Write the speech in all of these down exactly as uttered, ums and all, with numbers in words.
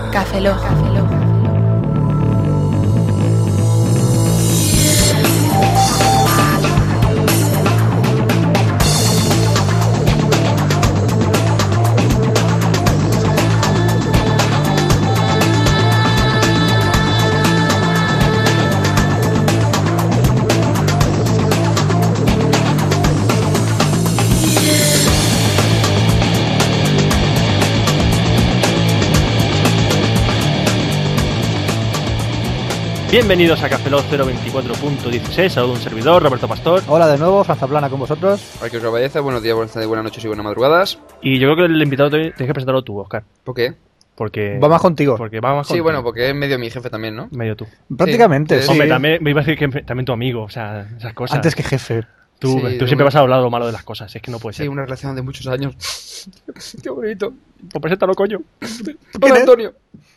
Café Lock. Café Lock. Bienvenidos a Café Lock cero veinticuatro punto dieciséis, saludo un servidor, Roberto Pastor. Hola de nuevo, Franza Plana con vosotros. Hay que os obedece, buenos días, buenas tardes, buenas noches y buenas madrugadas. Y yo creo que el invitado tienes que presentarlo tú, Oscar. ¿Por qué? Porque... Va más contigo. Porque va más Sí, contigo. bueno, porque es medio mi jefe también, ¿no? Medio tú. Prácticamente, Sí, sí. Hombre, también me iba a decir que también tu amigo, o sea, esas cosas. Antes que jefe. Tú, Sí, tú siempre bueno. vas a hablar lo malo de las cosas, es que no puede Sí, ser. una relación de muchos años. Qué bonito. Pues preséntalo, coño. Hola, es? Antonio.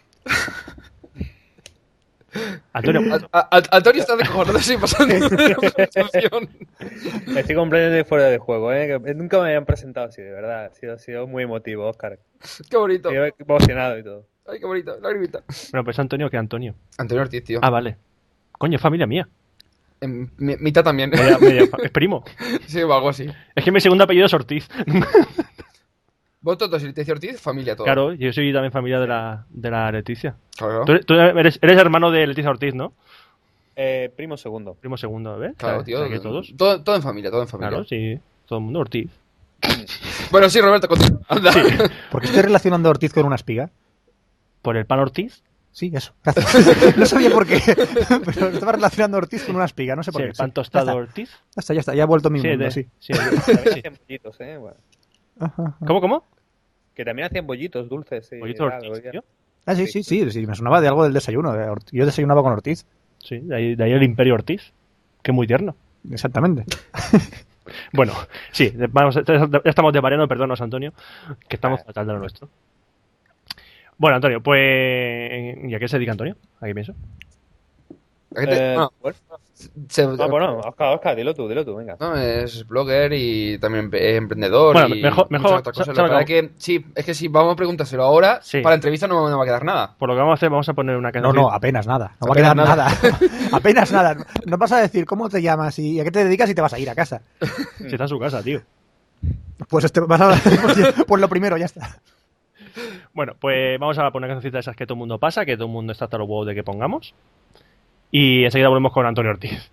Antonio, A- a- a- Antonio está descojonado, sí, pasando de la presentación. Estoy completamente fuera de juego, ¿eh? Que nunca me habían presentado así, de verdad. Ha sido, ha sido muy emotivo, Oscar. Qué bonito. Estoy emocionado y todo. Ay, qué bonito, lagrimita. bueno, pues Antonio, que Antonio. Antonio Ortiz, tío. Ah, vale. Coño, es familia mía. En mi- mitad también. Media- media fa- es primo. Sí, o algo así. Es que mi segundo apellido es Ortiz. Vos todos, si te dice Ortiz, familia todo. Claro, yo soy también familia de la, de la Leticia. Claro, Tú, tú eres, eres hermano de Leticia Ortiz, ¿no? Eh, primo segundo. Primo segundo, ¿ves? claro, ¿Sabes? tío. O sea, que todos. Todo, todo en familia, todo en familia. Claro, sí. Todo el mundo Ortiz. Bueno, sí, Roberto, continúa. Anda. ¿Por qué estoy relacionando a Ortiz con una espiga? ¿Por el pan Ortiz? Sí, eso. Gracias. No sabía por qué, pero estaba relacionando a Ortiz con una espiga, no sé por Sí, qué. el pan Sí. tostado Ya Ortiz. está, ya está, ya está, ya ha vuelto a mi Sí, mundo, de- sí. sí. También hacían bollitos, ¿eh? Bueno, Ajá, ajá. ¿Cómo, cómo? que también hacían bollitos dulces. Sí, ¿Pollito tal, Ortiz, oye. tío? Ah, sí, sí, sí, sí, me sonaba de algo del desayuno. de Ort- Yo desayunaba con Ortiz, Sí, de ahí, de ahí el Imperio Ortiz. Que es muy tierno. exactamente. Bueno, sí, de- vamos, ya estamos de variando, perdónanos, Antonio, que estamos Vale. fatal de lo nuestro. Bueno, Antonio, pues... ¿Y a qué se dedica Antonio? ¿A qué pienso? ¿A qué te- Eh, no, bueno, se- ah, bueno, Oscar, Oscar, dilo tú, dilo tú, venga. No, es blogger y también es emprendedor Bueno, y mejor- mejor- muchas otras cosas. ¿sabe La verdad cómo? que sí, es que si vamos a preguntárselo ahora, Sí. para la entrevista no, no va a quedar nada. Por lo que vamos a hacer, vamos a poner una No, canción. no, apenas nada. No va a Apenas quedar nada. nada. Apenas nada. No vas a decir cómo te llamas y a qué te dedicas y te vas a ir a casa. Si está en su casa, tío. Pues, este, vas a, pues, pues lo primero, ya está. Bueno, pues vamos a poner cancioncitas de esas que todo el mundo pasa, que todo el mundo está hasta los huevos de que pongamos. Y enseguida volvemos con Antonio Ortiz.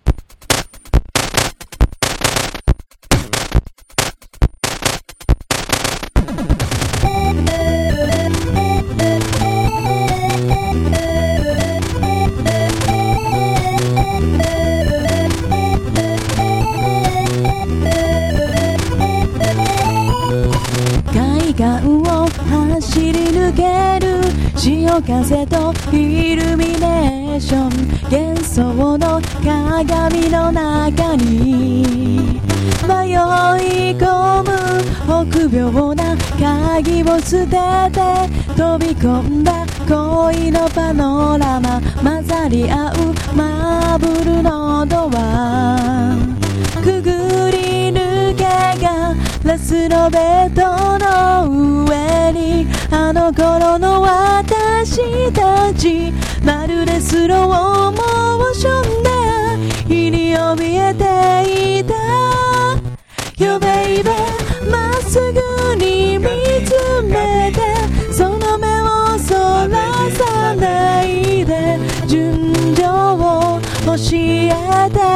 海岸を走り抜ける潮風とイルミネーション幻想の鏡の中に迷い込む臆病な鍵を捨てて飛び込んだ恋のパノラマ混ざり合うマーブルのドアくぐり抜けがラスのベッドの上にあの頃の私たちまるでスローモーションで日に怯えていた Yo baby まっすぐに見つめてその目をそらさないで純情を教えて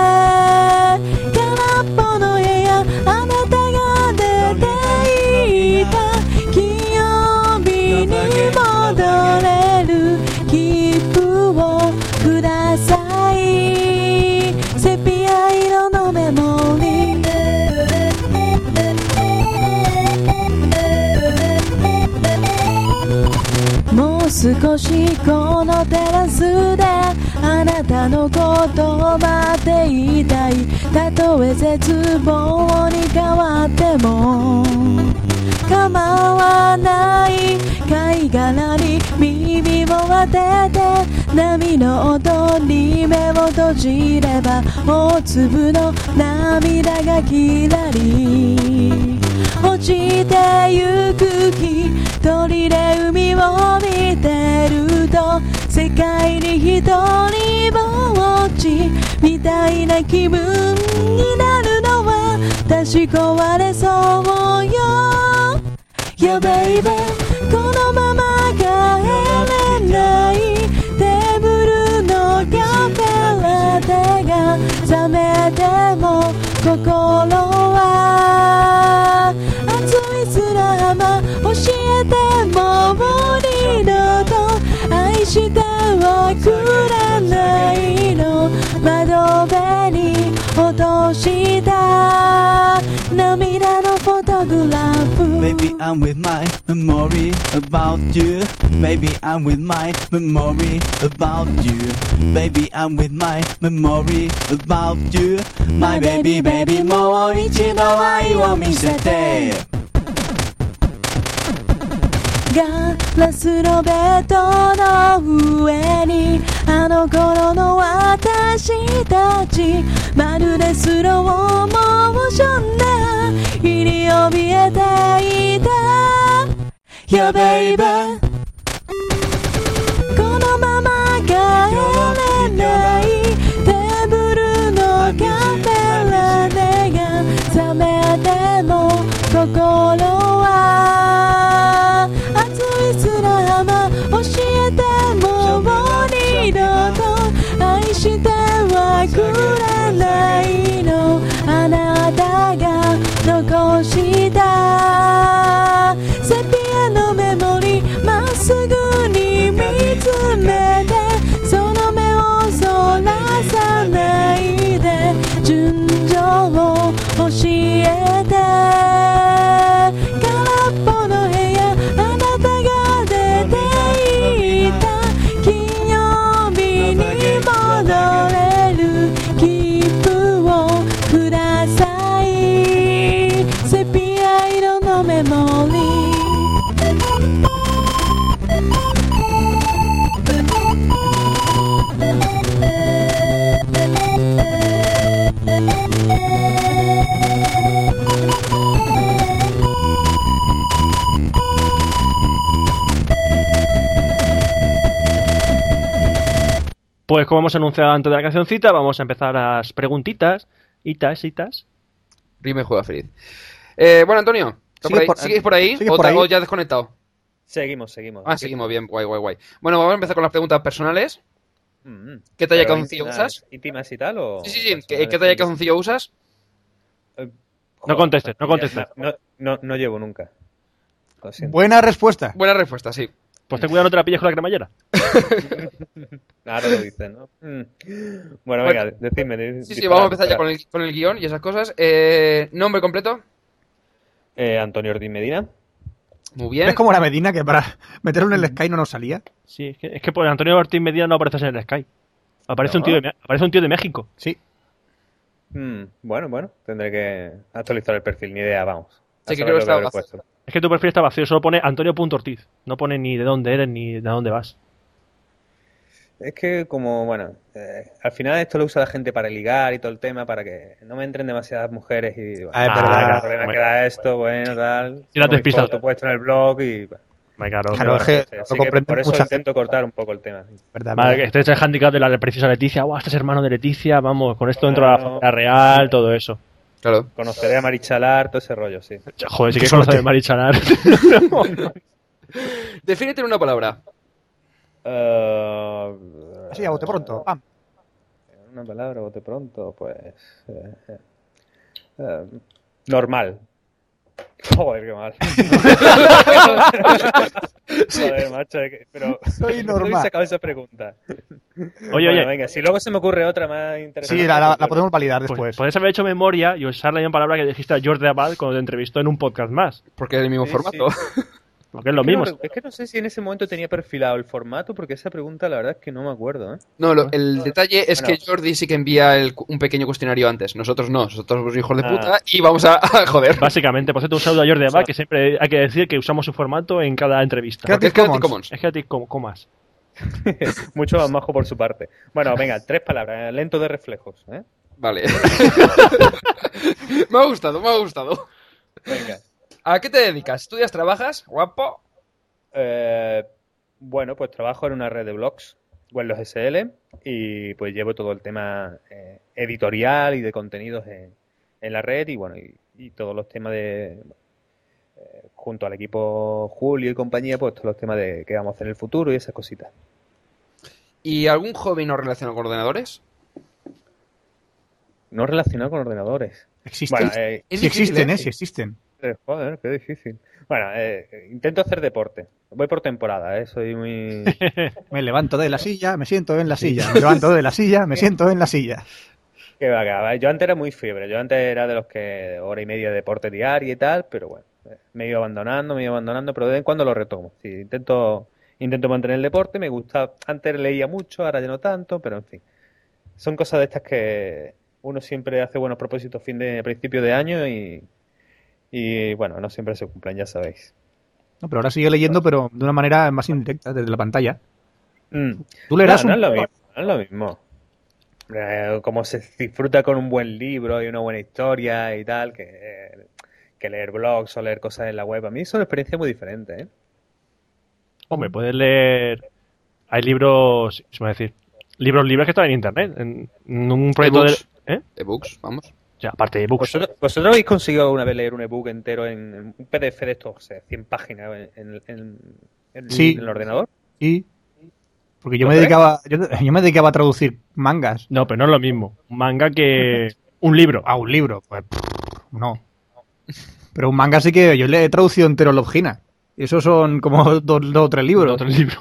空っぽの部屋あなたが出ていた金曜日に戻れる切符をくださいセピア色のメモリーもう少しこのテラスであなたのことを待っていたいたとえ絶望に変わっても構わない貝殻に耳を当てて波の音に目を閉じれば大粒の涙がきらり落ちてゆく一人で海を見て一人ぼっちみたいな気分になるのは確か壊れそうよ Yeah baby このまま帰れないテーブルのカフェラテが冷めても心は熱い砂浜教えてもう二度と愛してはくれないの窓辺に落とした涙のフォトグラフ Baby I'm with my memory about you Baby I'm with my memory about you Baby I'm with my memory about you My baby baby もう一度愛を見せてガラスのベッドの上にあの頃の私たちまるでスローモーションで日に怯えていた Yeah baby このまま帰れないテーブルのカフェラテが冷めても心は熱い砂浜教えてもう二度と愛してはくれないのあなたが残したセピアのメモリまっすぐに見つめてその目をそらさないで順序を教えて空っぽの部屋あなたが出ていった金曜日に戻れる切符をくださいセピア色のメモリー Pues como hemos anunciado antes de la cancioncita, vamos a empezar las preguntitas. Itas, itas. Rime juega feliz. Eh, bueno, Antonio, ¿estás por ahí? por- ¿sigues por ahí? ¿sigues ¿O, por te- ahí? o ya has desconectado? Seguimos, seguimos. Ah, seguimos bien, guay, guay, guay. Bueno, vamos a empezar con las preguntas personales. Mm, ¿Qué talla de pero calzoncillo íntimas- usas? ¿Íntimas y tal o...? Sí, sí, sí. ¿Qué, personales? qué talla de calzoncillo usas? Eh, No contestes, no ya, contestes. No, no, no llevo nunca. Lo siento. Buena respuesta. Buena respuesta, sí. Pues ten cuidado, no te la pilles con la cremallera. Ahora lo dicen, ¿no? Mm. Bueno, Bueno, venga, decidme. di- Sí, sí, disparad, vamos a empezar ya disparad. con el, con el guión y esas cosas. Eh, ¿Nombre completo? Eh, Antonio Ortiz Medina. Muy bien. Es como la Medina que para meterlo en el Sky no nos salía. Sí, es que, es que por Antonio Ortiz Medina no apareces en el Sky. Aparece, ¿No? un tío de, Me- aparece un tío de México. Sí. Mm, bueno, bueno, tendré que actualizar el perfil, ni idea, vamos. A Sí, que saber creo lo que está habré vacío. puesto. Es que tu perfil está vacío, solo pone Antonio.ortiz. No pone ni de dónde eres ni de dónde vas. Es que como, bueno, eh, al final esto lo usa la gente para ligar y todo el tema, para que no me entren demasiadas mujeres y... Bueno, Ah, es Ah, verdad. claro. el problema bueno. queda esto, bueno, tal... Y la tengo mi despista. foto puesto en el blog y... bueno, Vale, claro. Claro, es que así lo que comprende por eso mucha intento gente. cortar un poco el tema. sí. ¿Verdad? Vale, verdad. este es el handicap de la preciosa Leticia. Guau, este es hermano de Leticia. Vamos, con esto dentro de la Claro. familia real, todo eso. Claro. Conoceré a Marichalar, todo ese rollo, sí. Joder, sí Qué que suerte. conoces a Marichalar. Defínete en una palabra. Eh, Así, a bote pronto. Pam. Una palabra, bote pronto, pues... eh, eh, eh, normal. Joder, qué mal. Joder, macho, es que- pero... Soy ¿dónde normal. habéis sacado esa pregunta? Oye, Bueno, oye. venga, si luego se me ocurre otra más interesante... Sí, la, la- la pues, podemos validar Pues, después. podés haber hecho memoria y usar la misma palabra que dijiste a Jordi Abad cuando te entrevistó en un podcast más. Porque es el mismo Sí, formato. Porque es lo Es que no mismo. re- es que no sé si en ese momento tenía perfilado el formato, porque esa pregunta la verdad es que no me acuerdo, ¿eh? No, lo- el detalle es Bueno. que Jordi sí que envía el- un pequeño cuestionario antes. Nosotros no, nosotros somos hijos de Ah. puta y vamos a, a joder. Básicamente, por cierto, un saludo a Jordi Abad, que siempre hay que decir que usamos su formato en cada entrevista. Creative Porque es Creative Commons. Commons. Es que a ti como comas. Mucho más majo por su parte. Bueno, venga, tres palabras. eh, Lento de reflejos, ¿eh? Vale. Me ha gustado, me ha gustado. Venga. ¿A qué te dedicas? ¿Estudias, trabajas? Guapo. Eh, bueno, pues trabajo en una red de blogs Wenlos S L y pues llevo todo el tema eh, editorial y de contenidos en, en la red y bueno, y, y todos los temas de... Eh, junto al equipo Julio y compañía, pues todos los temas de qué vamos a hacer en el futuro y esas cositas. ¿Y algún hobby no relacionado con ordenadores? No relacionado con ordenadores. ¿Existen? Bueno, eh, Es Sí difícil, existen, ¿eh? ¿eh? Sí existen. eh, joder, qué difícil. Bueno, eh, intento hacer deporte. Voy por temporada, ¿eh? Soy muy... Me levanto de la silla, me siento en la silla. Me levanto de la silla, me siento en la silla. Qué va, qué va. Yo antes era muy fiebre. Yo antes era de los que hora y media de deporte diario y tal, pero bueno, me he ido abandonando, me he ido abandonando, pero de vez en cuando lo retomo. Sí, intento, intento mantener el deporte. Me gusta, antes leía mucho, ahora ya no tanto, pero en fin. Son cosas de estas que uno siempre hace buenos propósitos fin de principio de año y, y bueno, no siempre se cumplen, ya sabéis. No, pero ahora sigue leyendo, pero de una manera más indirecta, desde la pantalla. Mm. Tú leerás no, no un... es lo mismo, no es lo mismo. Eh, como se disfruta con un buen libro y una buena historia y tal, que, eh, que leer blogs o leer cosas en la web. A mí son experiencias muy diferentes, ¿eh? Hombre, puedes leer... Hay libros, se va a decir, libros libres que están en internet. En, en un proyecto de... Ebooks. ¿Eh? Ebooks, vamos. O sea, aparte de ebooks. ¿Vosotros, ¿Vosotros habéis conseguido alguna vez leer un ebook entero en, en un P D F de estos, o sea, cien páginas en, en, en, Sí. en el ordenador? Sí. Porque yo ¿Lo me crees? dedicaba, yo, yo me dedicaba a traducir mangas. No, pero no es lo mismo. Un manga que un libro. A un libro, pues pff, no. Pero un manga sí que yo le he traducido entero a Logina. Y esos son como dos, dos o tres libros. Otro libro.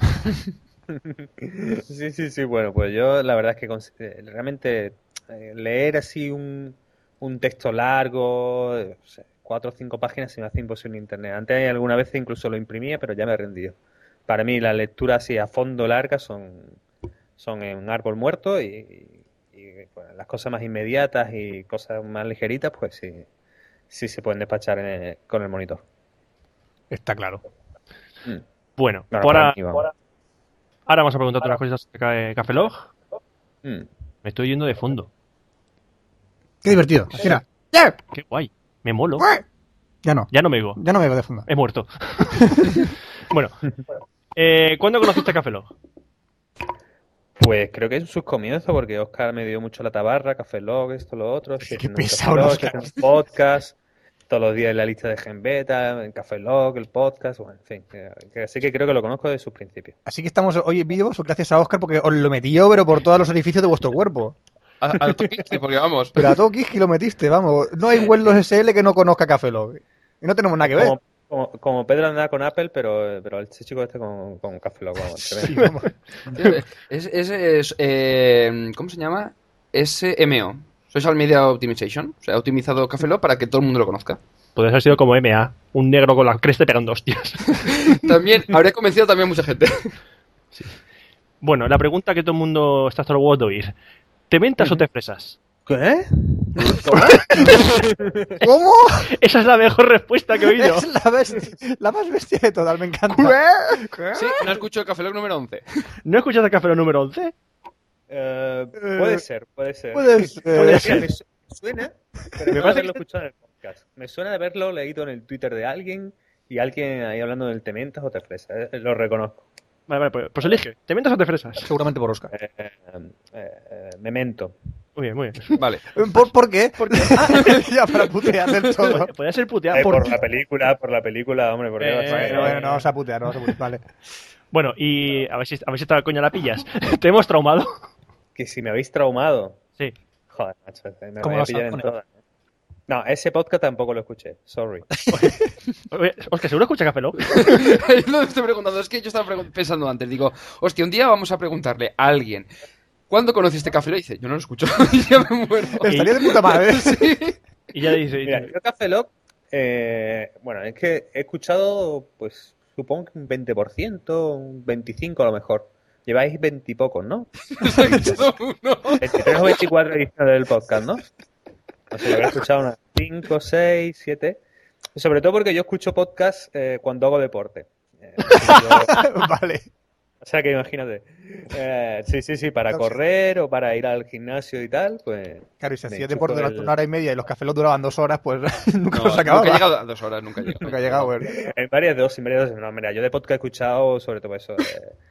Sí, sí, sí. Bueno, pues yo la verdad es que cons- eh, realmente eh, leer así un, un texto largo, eh, o sea, cuatro o cinco páginas se me hace imposible en internet. Antes alguna vez incluso lo imprimía, pero ya me he rendido. Para mí las lecturas así a fondo largas son, son en un árbol muerto y, y, y, bueno, las cosas más inmediatas y cosas más ligeritas, pues sí, sí se pueden despachar en el- con el monitor. Está claro. Mm. Bueno, Claro, por para ahora, mí, vamos. ahora vamos a preguntarte unas cosas acerca de Café Log. Mm. Me estoy yendo de fondo. Qué divertido. Mira. ¡Ya! Qué guay. Me molo. Ya no. Ya no me digo. Ya no me veo de fondo. He muerto. Bueno. Eh, ¿Cuándo conociste Café Log? Pues creo que en sus comienzos, porque Oscar me dio mucho la tabarra, Café Log, esto, lo otro. estoy Qué haciendo un pesado, Café Log, Óscar. estoy haciendo un podcast, todos los días en la lista de Genbeta, en Café Log, el podcast, bueno, en fin. que- que- así que creo que lo conozco desde sus principios. Así que estamos hoy vivos gracias a Oscar porque os lo metí yo, pero por todos los orificios de vuestro cuerpo. A, a toquiste, porque vamos. Pero a todo Kiski lo metiste, vamos. No hay Wenlos S L que no conozca Café Log. Y no tenemos nada que ver. Como, como, como Pedro andaba con Apple, pero, pero el chico este con, con Café Log, vamos, tremendo. Sí, vamos. Es, es, es, eh, ¿cómo se llama? S M O. Social Media Optimization. O sea, ha optimizado Café Lock para que todo el mundo lo conozca. Podría haber sido como M A. Un negro con la cresta pegando hostias. También habría convencido también a mucha gente. Bueno, la pregunta que todo el mundo está hasta los huevos de oír. ¿Te mentas o te fresas? ¿Qué? ¿Cómo? Esa es la mejor respuesta que he oído. Es la, bestia- la más bestia de todas, me encanta. Sí, no escucho el Café Lock número once. ¿No escuchaste Café Log número once? Eh, puede ser, puede ser. Puede ser. Puede ser. Me su- suena, pero Me no parece haberlo que- escuchado en el podcast. Me suena de haberlo leído en el Twitter de alguien y alguien ahí hablando del te mentas o te fresas. Eh, Lo reconozco. Vale, vale, pues, pues elige. ¿Te mentas o te fresas? Seguramente por Oscar. Eh, eh, eh, eh, memento. Muy bien, muy bien. Vale. ¿Por, ¿por qué? Porque ya para putear del todo. Podría ser puteado Eh, por... por la película, por la película, hombre, porque Eh, vas a- Bueno, bueno, no vamos a putear, no vamos a putear. Vale. Bueno, y a ver si, a ver si esta coña la pillas. ¿Te hemos traumado? que si me habéis traumado. Sí. Joder, macho, me Como voy a los pillar en halcones. todas. No, ese podcast tampoco lo escuché, sorry. Oye, Oscar, ¿seguro escucha Café Log? Yo lo estoy preguntando, es que yo estaba pregun- pensando antes, digo, hostia, un día vamos a preguntarle a alguien, ¿cuándo conociste Café Lock? Y dice, yo no lo escucho, y ya me muero. Estaría de puta madre. Sí. Y ya dice... Mira, yo Café Lock, eh, bueno, es que he escuchado, pues, supongo que un veinte por ciento, un veinticinco por ciento a lo mejor. Lleváis veinte y pocos, ¿no? Exacto, uno. veintitrés o veinticuatro ediciones del podcast, ¿no? No sé, lo habré escuchado unas cinco, seis, siete. Sobre todo porque yo escucho podcast eh, cuando hago deporte. Eh, yo- Vale. o sea que imagínate. Eh, sí, sí, sí, para correr o para ir al gimnasio y tal, pues... Claro, y si me hacía chupo deporte durante el- una hora y media y los cafés los duraban dos horas, pues nunca No, los acababa. nunca he llegado a dos horas, nunca he llegado. Nunca ha llegado, güey. En varias dosis, en varias dosis. No, mira, yo de podcast he escuchado sobre todo eso. eh,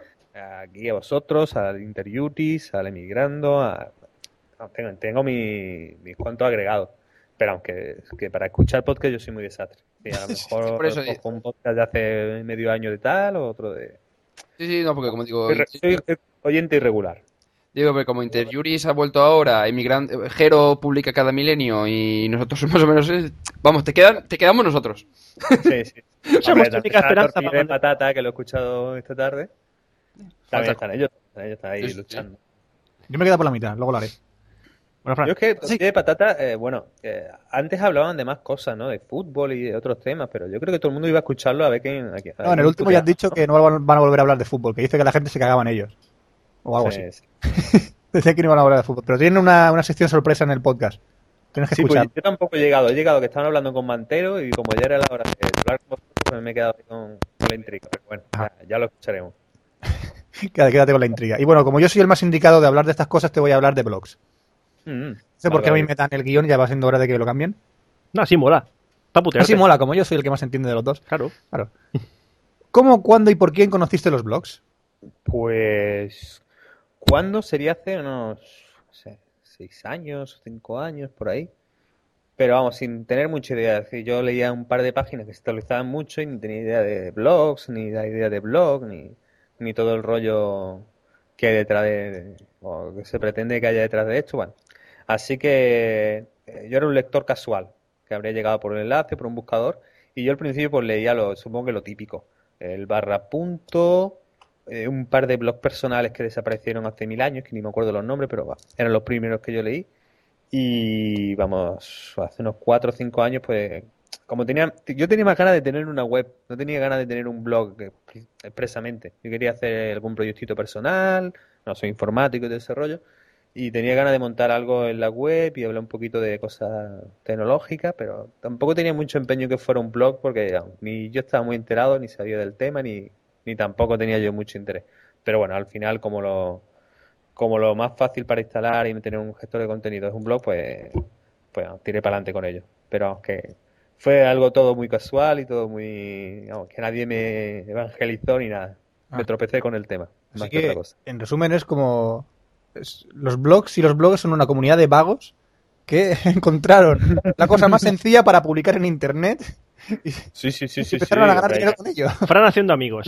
aquí a vosotros, al Interjuris, al Emigrando, a, tengo, tengo mi- mis cuantos agregados. Pero aunque que para escuchar podcast yo soy muy desastre. Sí, a lo mejor Por eso- cojo un podcast de hace medio año de tal o otro de... Sí, sí, no, porque como digo, Soy, re- soy oyente irregular. digo que como Interjuris ha vuelto ahora, Emigrante, Jero publica cada milenio y nosotros más o menos, eh, vamos, te quedan, te quedamos nosotros. Sí, sí. Somos Hombre, tu también única está la esperanza tortilla para de patata que lo he escuchado esta tarde. También Falta- están ellos, ellos están ahí Sí, sí. luchando. Yo me quedo por la mitad, luego lo haré. Bueno, Fran, Yo es que tortilla de patata, eh, bueno, eh, antes hablaban de más cosas, ¿no? De fútbol y de otros temas, pero yo creo que todo el mundo iba a escucharlo a ver quién... a quién- a No, en el quién último ya has puteaba, dicho ¿no? que no van van a volver a hablar de fútbol, que dice que la gente se cagaba en ellos. O algo Sí, así. sí. Decía que no iban a hablar de fútbol. Pero tienen una, una sección sorpresa en el podcast. Tienes que Sí, pues escuchar. yo tampoco he llegado. He llegado que estaban hablando con Mantero y como ya era la hora de hablar con vosotros, pues me he quedado ahí con, con la intriga. Pero bueno, ya, ya lo escucharemos. Quédate, quédate con la intriga. Y bueno, como yo soy el más indicado de hablar de estas cosas, te voy a hablar de blogs. Mm, No sé por vale, qué a mí vale. me dan el guión, ya va siendo hora de que lo cambien. no, sí mola. Para putearte. Así mola, como yo soy el que más entiende de los dos. Claro. Claro. ¿Cómo, cuándo y por quién conociste los blogs? Pues, ¿cuándo sería? Hace unos, no sé, seis años, cinco años, por ahí. Pero vamos, sin tener mucha idea. Es decir, yo leía un par de páginas que se actualizaban mucho y no tenía idea de blogs, ni la idea de blog, ni, ni todo el rollo que hay detrás de, o que se pretende que haya detrás de esto. Bueno, así que eh, yo era un lector casual, que habría llegado por un enlace, por un buscador, y yo al principio pues leía lo, supongo que lo típico, el barra punto, eh, un par de blogs personales que desaparecieron hace mil años, que ni me acuerdo los nombres, pero va, eran los primeros que yo leí. Y vamos, hace unos cuatro o cinco años, pues, como tenía, yo tenía más ganas de tener una web, no tenía ganas de tener un blog eh, expresamente. Yo quería hacer algún proyectito personal, no soy informático y de ese rollo, y tenía ganas de montar algo en la web y hablar un poquito de cosas tecnológicas, pero tampoco tenía mucho empeño que fuera un blog porque vamos, ni yo estaba muy enterado, ni sabía del tema, ni, ni tampoco tenía yo mucho interés. Pero bueno, al final, como lo como lo más fácil para instalar y tener un gestor de contenido es un blog, pues, pues vamos, tiré para adelante con ello. Pero aunque fue algo todo muy casual y todo muy... Vamos, que nadie me evangelizó ni nada. Me Ah. tropecé con el tema, Así más que otra que, cosa. en resumen, es como... es- los blogs y los blogs son una comunidad de vagos que encontraron la cosa más sencilla para publicar en Internet y, Sí, sí, sí, y sí. sí, empezaron a ganar hombre, dinero con ello. Fran haciendo amigos.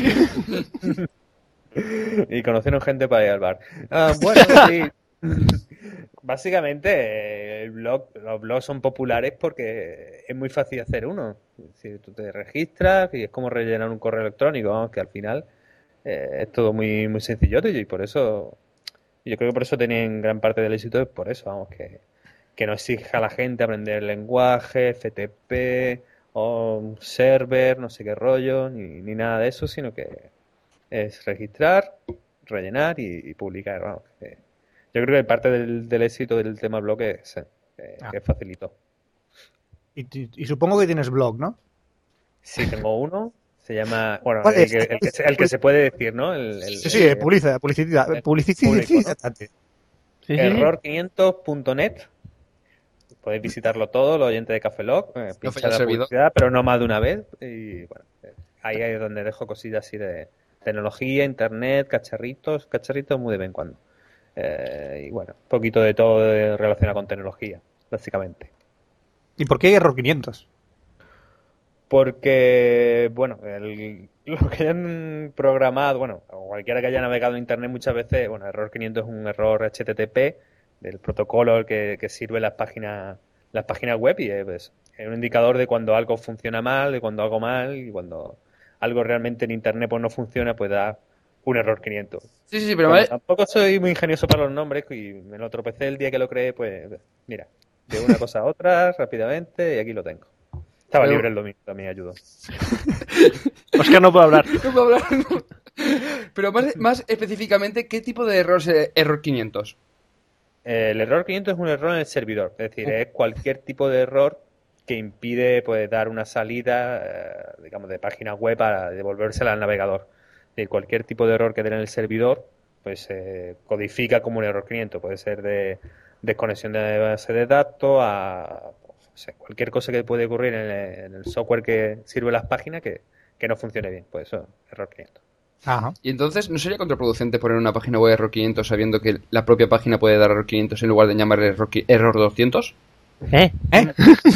y conocieron gente para ir al bar. Ah, bueno, sí. Básicamente, eh, el blog, los blogs son populares porque es muy fácil hacer uno. Si tú te registras y es como rellenar un correo electrónico, vamos, que al final eh, es todo muy, muy sencillote y por eso, yo creo que por eso tienen gran parte del éxito, es por eso, vamos, que, que no exija a la gente aprender el lenguaje, F T P o un server, no sé qué rollo, ni, ni nada de eso, sino que es registrar, rellenar y, y publicar, vamos. que- yo creo que parte del, del éxito del tema blog es eh, que, Ah. que facilitó. Y, y- y supongo que tienes blog, ¿no? Sí, tengo uno, se llama, bueno, ¿Cuál el es? que, el que se, el que se puede decir, ¿no? El, el- Sí, sí, el- publicidad, publicidad, público, publicidad. ¿no? Sí, sí, sí. error quinientos punto net. Podéis visitarlo todo, los oyentes de Café Lock, eh, No pinchar falla el la servidor. publicidad, pero no más de una vez. Y bueno, eh, ahí es donde dejo cosillas así de tecnología, internet, cacharritos, cacharritos muy de vez en cuando. Eh, y bueno, un poquito de todo de- relacionado con tecnología, básicamente. ¿Y por qué hay error quinientos? Porque, bueno, el- lo que hayan programado, bueno, o cualquiera que haya navegado en Internet muchas veces, bueno, error quinientos es un error H T T P del protocolo que, que sirve las páginas, las páginas web y es, pues, es un indicador de cuando algo funciona mal, de cuando algo mal y cuando algo realmente en Internet pues no funciona, pues da un error quinientos. Sí, sí, sí, pero Como vale. tampoco soy muy ingenioso para los nombres y me lo tropecé el día que lo creé, pues mira, de una cosa a otra rápidamente y aquí lo tengo. Estaba Pero- libre el domingo, también ayudó. Oscar no puede hablar. No puedo hablar, no. Pero más, más específicamente, ¿qué tipo de error es error quinientos? El error quinientos es un error en el servidor, es decir, es cualquier tipo de error que impide pues, dar una salida, eh, digamos, de página web para devolvérsela al navegador. Es decir, cualquier tipo de error que dé en el servidor, pues se codifica como un error quinientos. Puede ser de desconexión de base de datos a pues, no sé, cualquier cosa que puede ocurrir en el, en el software que sirve las páginas que, que no funcione bien. Pues eso, error quinientos. Ajá. Y entonces, ¿no sería contraproducente poner una página web error quinientos sabiendo que la propia página puede dar error quinientos en lugar de llamarle error, qui- error doscientos? ¿Eh? ¿Eh?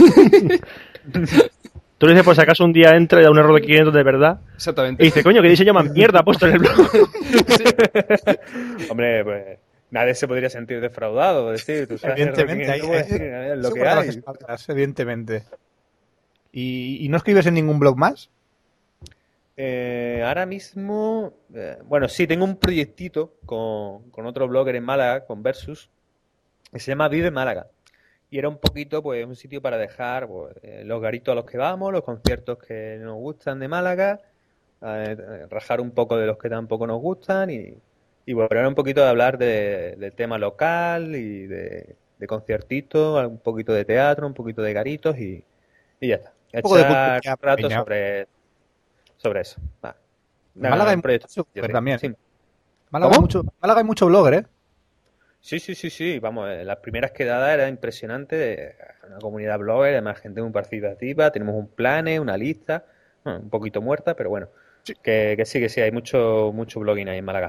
Tú le dices, por si acaso un día entra y da un error de quinientos de verdad. Exactamente. Y dice, coño, que diseño más mierda ha puesto en el blog. Hombre, pues nadie se podría sentir defraudado. Es decir, tú sabes Evidentemente, lo que, hay- es hay- lo se que guardan las hay. espaldas, evidentemente. ¿Y, ¿Y no escribes en ningún blog más? Eh, ahora mismo, eh, bueno, sí, tengo un proyectito con, con otro blogger en Málaga, con Versus, que se llama Vive Málaga. Y era un poquito, pues, un sitio para dejar pues, eh, los garitos a los que vamos, los conciertos que nos gustan de Málaga, eh, eh, rajar un poco de los que tampoco nos gustan y, y bueno, era un poquito de hablar de, del tema local y de, de conciertitos, un poquito de teatro, un poquito de garitos y, y ya está. Un poco de Echar cultura un rato pequeña. sobre, sobre eso. Va. En Málaga hay un proyecto mucho sencillo, también. sí. Málaga ¿Cómo? hay mucho, Málaga hay mucho blogger, ¿eh? Sí, sí, sí, sí, vamos, eh, las primeras quedadas era impresionante, eh, una comunidad blogger, además gente muy participativa, tenemos un plan, una lista, bueno, un poquito muerta, pero bueno, que, que sí, que sí, hay mucho, mucho blogging ahí en Málaga.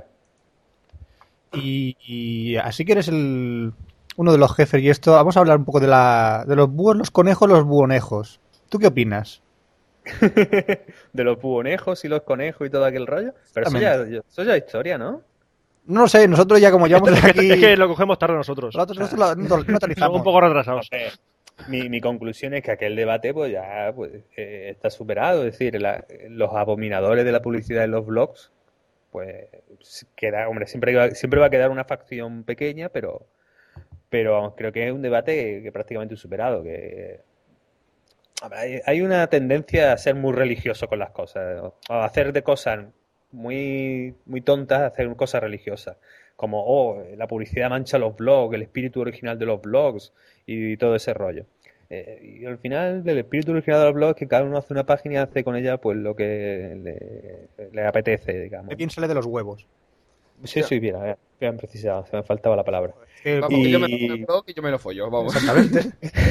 Y, y así que eres el, uno de los jefes y esto, vamos a hablar un poco de, la, de los búhos, los conejos, los buonejos. ¿Tú qué opinas? De los buonejos y los conejos y todo aquel rollo, pero eso ya, eso ya es historia, ¿no? No lo sé, nosotros ya como llevamos Es que, aquí... es que lo cogemos tarde nosotros. Nosotros, nosotros lo, no, no Somos actualizamos. un poco retrasados. Eh, mi, mi conclusión es que aquel debate pues ya pues, eh, está superado, es decir, la- los abominadores de la publicidad en los blogs, pues queda, hombre, siempre va, siempre va a quedar una facción pequeña, pero, pero vamos, creo que es un debate que, que prácticamente superado, que hay, hay una tendencia a ser muy religioso con las cosas, o a hacer de cosas muy, muy tontas, a hacer cosas religiosas, como, oh, la publicidad mancha los blogs, el espíritu original de los blogs y todo ese rollo. Eh, y al final, el espíritu original de los blogs es que cada uno hace una página y hace con ella pues lo que le, le apetece, digamos. Qué bien sale de los huevos. Sí, sí, bien, bien, bien precisado, se me faltaba la palabra. Eh, Vamos, Y- que yo me pongo el blog y yo me lo follo, vamos. Exactamente.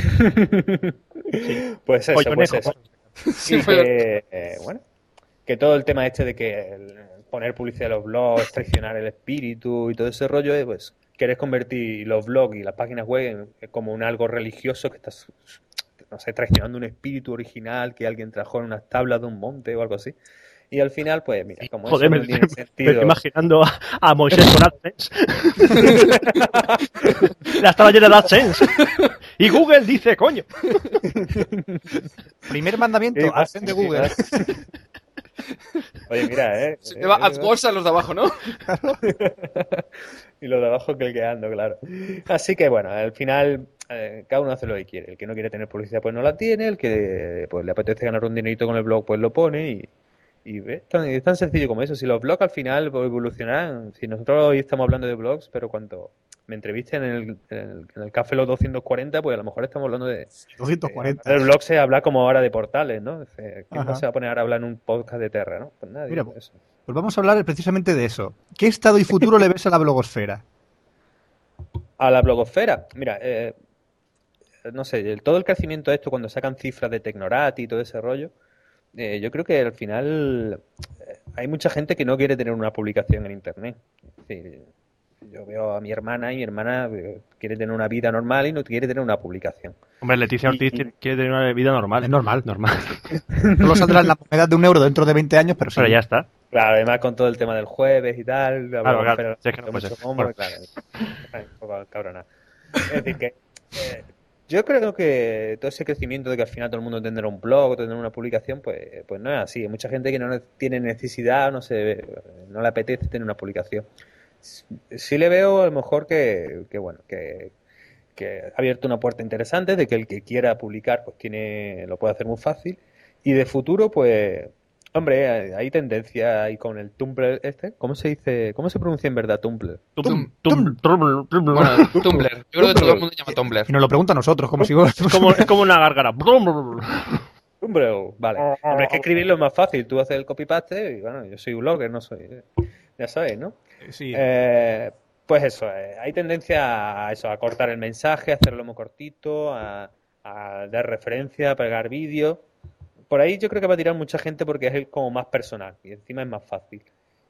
Pues eso, Oye, pues conejo, eso. Sí, Y follo. que, eh, bueno, que todo el tema este de que el poner publicidad en los blogs, traicionar el espíritu y todo ese rollo, eh, pues quieres convertir los blogs y las páginas web en- en como un algo religioso que estás, no sé, traicionando un espíritu original que alguien trajo en unas tablas de un monte o algo así. Y al final, pues mira, como Joder, eso me, no tiene me sentido. estoy imaginando a, a Moisés con AdSense. La estaba llena de AdSense. Y Google dice, coño. Primer mandamiento, Sí, AdSense de sí, Google. Oye, mira, eh. Se te va eh, AdWords a los de abajo, ¿no? Y los de abajo cliqueando, claro. Así que bueno, al final eh, cada uno hace lo que quiere. El que no quiere tener publicidad pues no la tiene, el que pues le apetece ganar un dinerito con el blog pues lo pone y, y es, tan, es tan sencillo como eso. Si los blogs al final pues, evolucionarán, si nosotros hoy estamos hablando de blogs, pero cuando me entrevisten en el, en el, en el Café Los doscientos cuarenta, pues a lo mejor estamos hablando de... doscientos cuarenta. El blog se habla como ahora de portales, ¿no? Es decir, ¿quién Ajá. no se va a poner ahora a hablar en un podcast de Terra, no? Pues nadie. Mira, pues eso. Pues vamos a hablar precisamente de eso. ¿Qué estado y futuro le ves a la blogosfera? A la blogosfera, mira, eh, no sé, el- todo el crecimiento de esto cuando sacan cifras de Tecnorat y todo ese rollo, eh, yo creo que al final eh, hay mucha gente que no quiere tener una publicación en internet. Es decir, yo veo a mi hermana y mi hermana eh, quiere tener una vida normal y no quiere tener una publicación. Hombre, Leticia Ortiz Y- tiene- quiere tener una vida normal. Es normal. Normal. Solo saldrá en la moneda de un euro dentro de veinte años, pero sí. Pero ya está. Claro, además con todo el tema del jueves y tal, la Claro, blogosfera claro, si es que no da puede mucho ser. bombo, Bueno. claro. Ay, un poco cabrona. Es decir, que eh, yo creo que todo ese crecimiento de que al final todo el mundo tendrá un blog, tendrá una publicación, pues, pues no es así. Hay mucha gente que no tiene necesidad, no se, no le apetece tener una publicación. Sí le veo a lo mejor que, que bueno, que, que ha abierto una puerta interesante de que el que quiera publicar pues tiene lo puede hacer muy fácil y de futuro pues hombre hay, hay tendencia ahí con el Tumblr este, ¿cómo se dice? ¿Cómo se pronuncia en verdad Tumblr? Tum, tum, tum, tum. Bueno, Tumblr. Yo creo que todo el mundo llama Tumblr. Y nos lo pregunta a nosotros, como si... Es como, es como una gárgara. Tumblr, vale. Hombre, es que escribirlo es más fácil, tú haces el copy paste y bueno, yo soy un blogger, no soy, ya sabéis, ¿no? Sí. Eh, pues eso, eh, hay tendencia a eso, a cortar el mensaje, a hacerlo muy cortito, a, a dar referencia, a pegar vídeos. Por ahí yo creo que va a tirar mucha gente porque es el como más personal y encima es más fácil.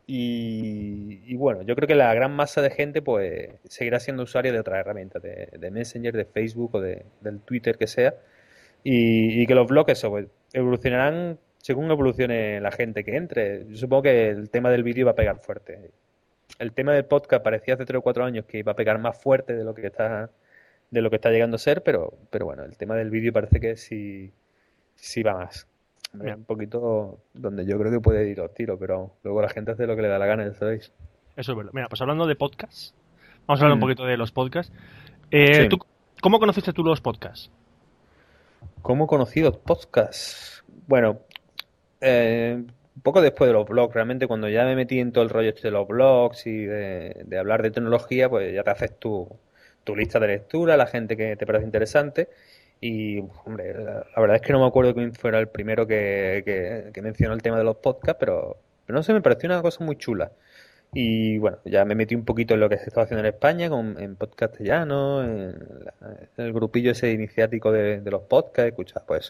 Y, y bueno, yo creo que la gran masa de gente pues seguirá siendo usuario de otras herramientas, de, de Messenger, de Facebook o de, del Twitter que sea. Y, y que los blogs eso, pues, evolucionarán según evolucione la gente que entre. Yo supongo que el tema del vídeo va a pegar fuerte. El tema del podcast parecía hace tres o cuatro años que iba a pegar más fuerte de lo que está de lo que está llegando a ser, pero, pero bueno, el tema del vídeo parece que sí, sí va más. Un poquito donde yo creo que puede ir los tiros, pero luego la gente hace lo que le da la gana, ya sabéis. Eso es verdad. Mira, pues hablando de podcasts, vamos a hablar Mm. un poquito de los podcasts. Eh, Sí. ¿tú, ¿Cómo conociste tú los podcasts? ¿Cómo conocí los podcasts? Bueno, eh, un poco después de los blogs, realmente cuando ya me metí en todo el rollo este de los blogs y de, de hablar de tecnología, pues ya te haces tu, tu lista de lectura, la gente que te parece interesante. Y, hombre, la, la verdad es que no me acuerdo quién fuera el primero que, que, que mencionó el tema de los podcasts, pero, pero no sé, me pareció una cosa muy chula. Y bueno, ya me metí un poquito en lo que se estaba haciendo en España, con, en podcast castellano, en, la- en el grupillo ese iniciático de, de los podcasts, escuchaba pues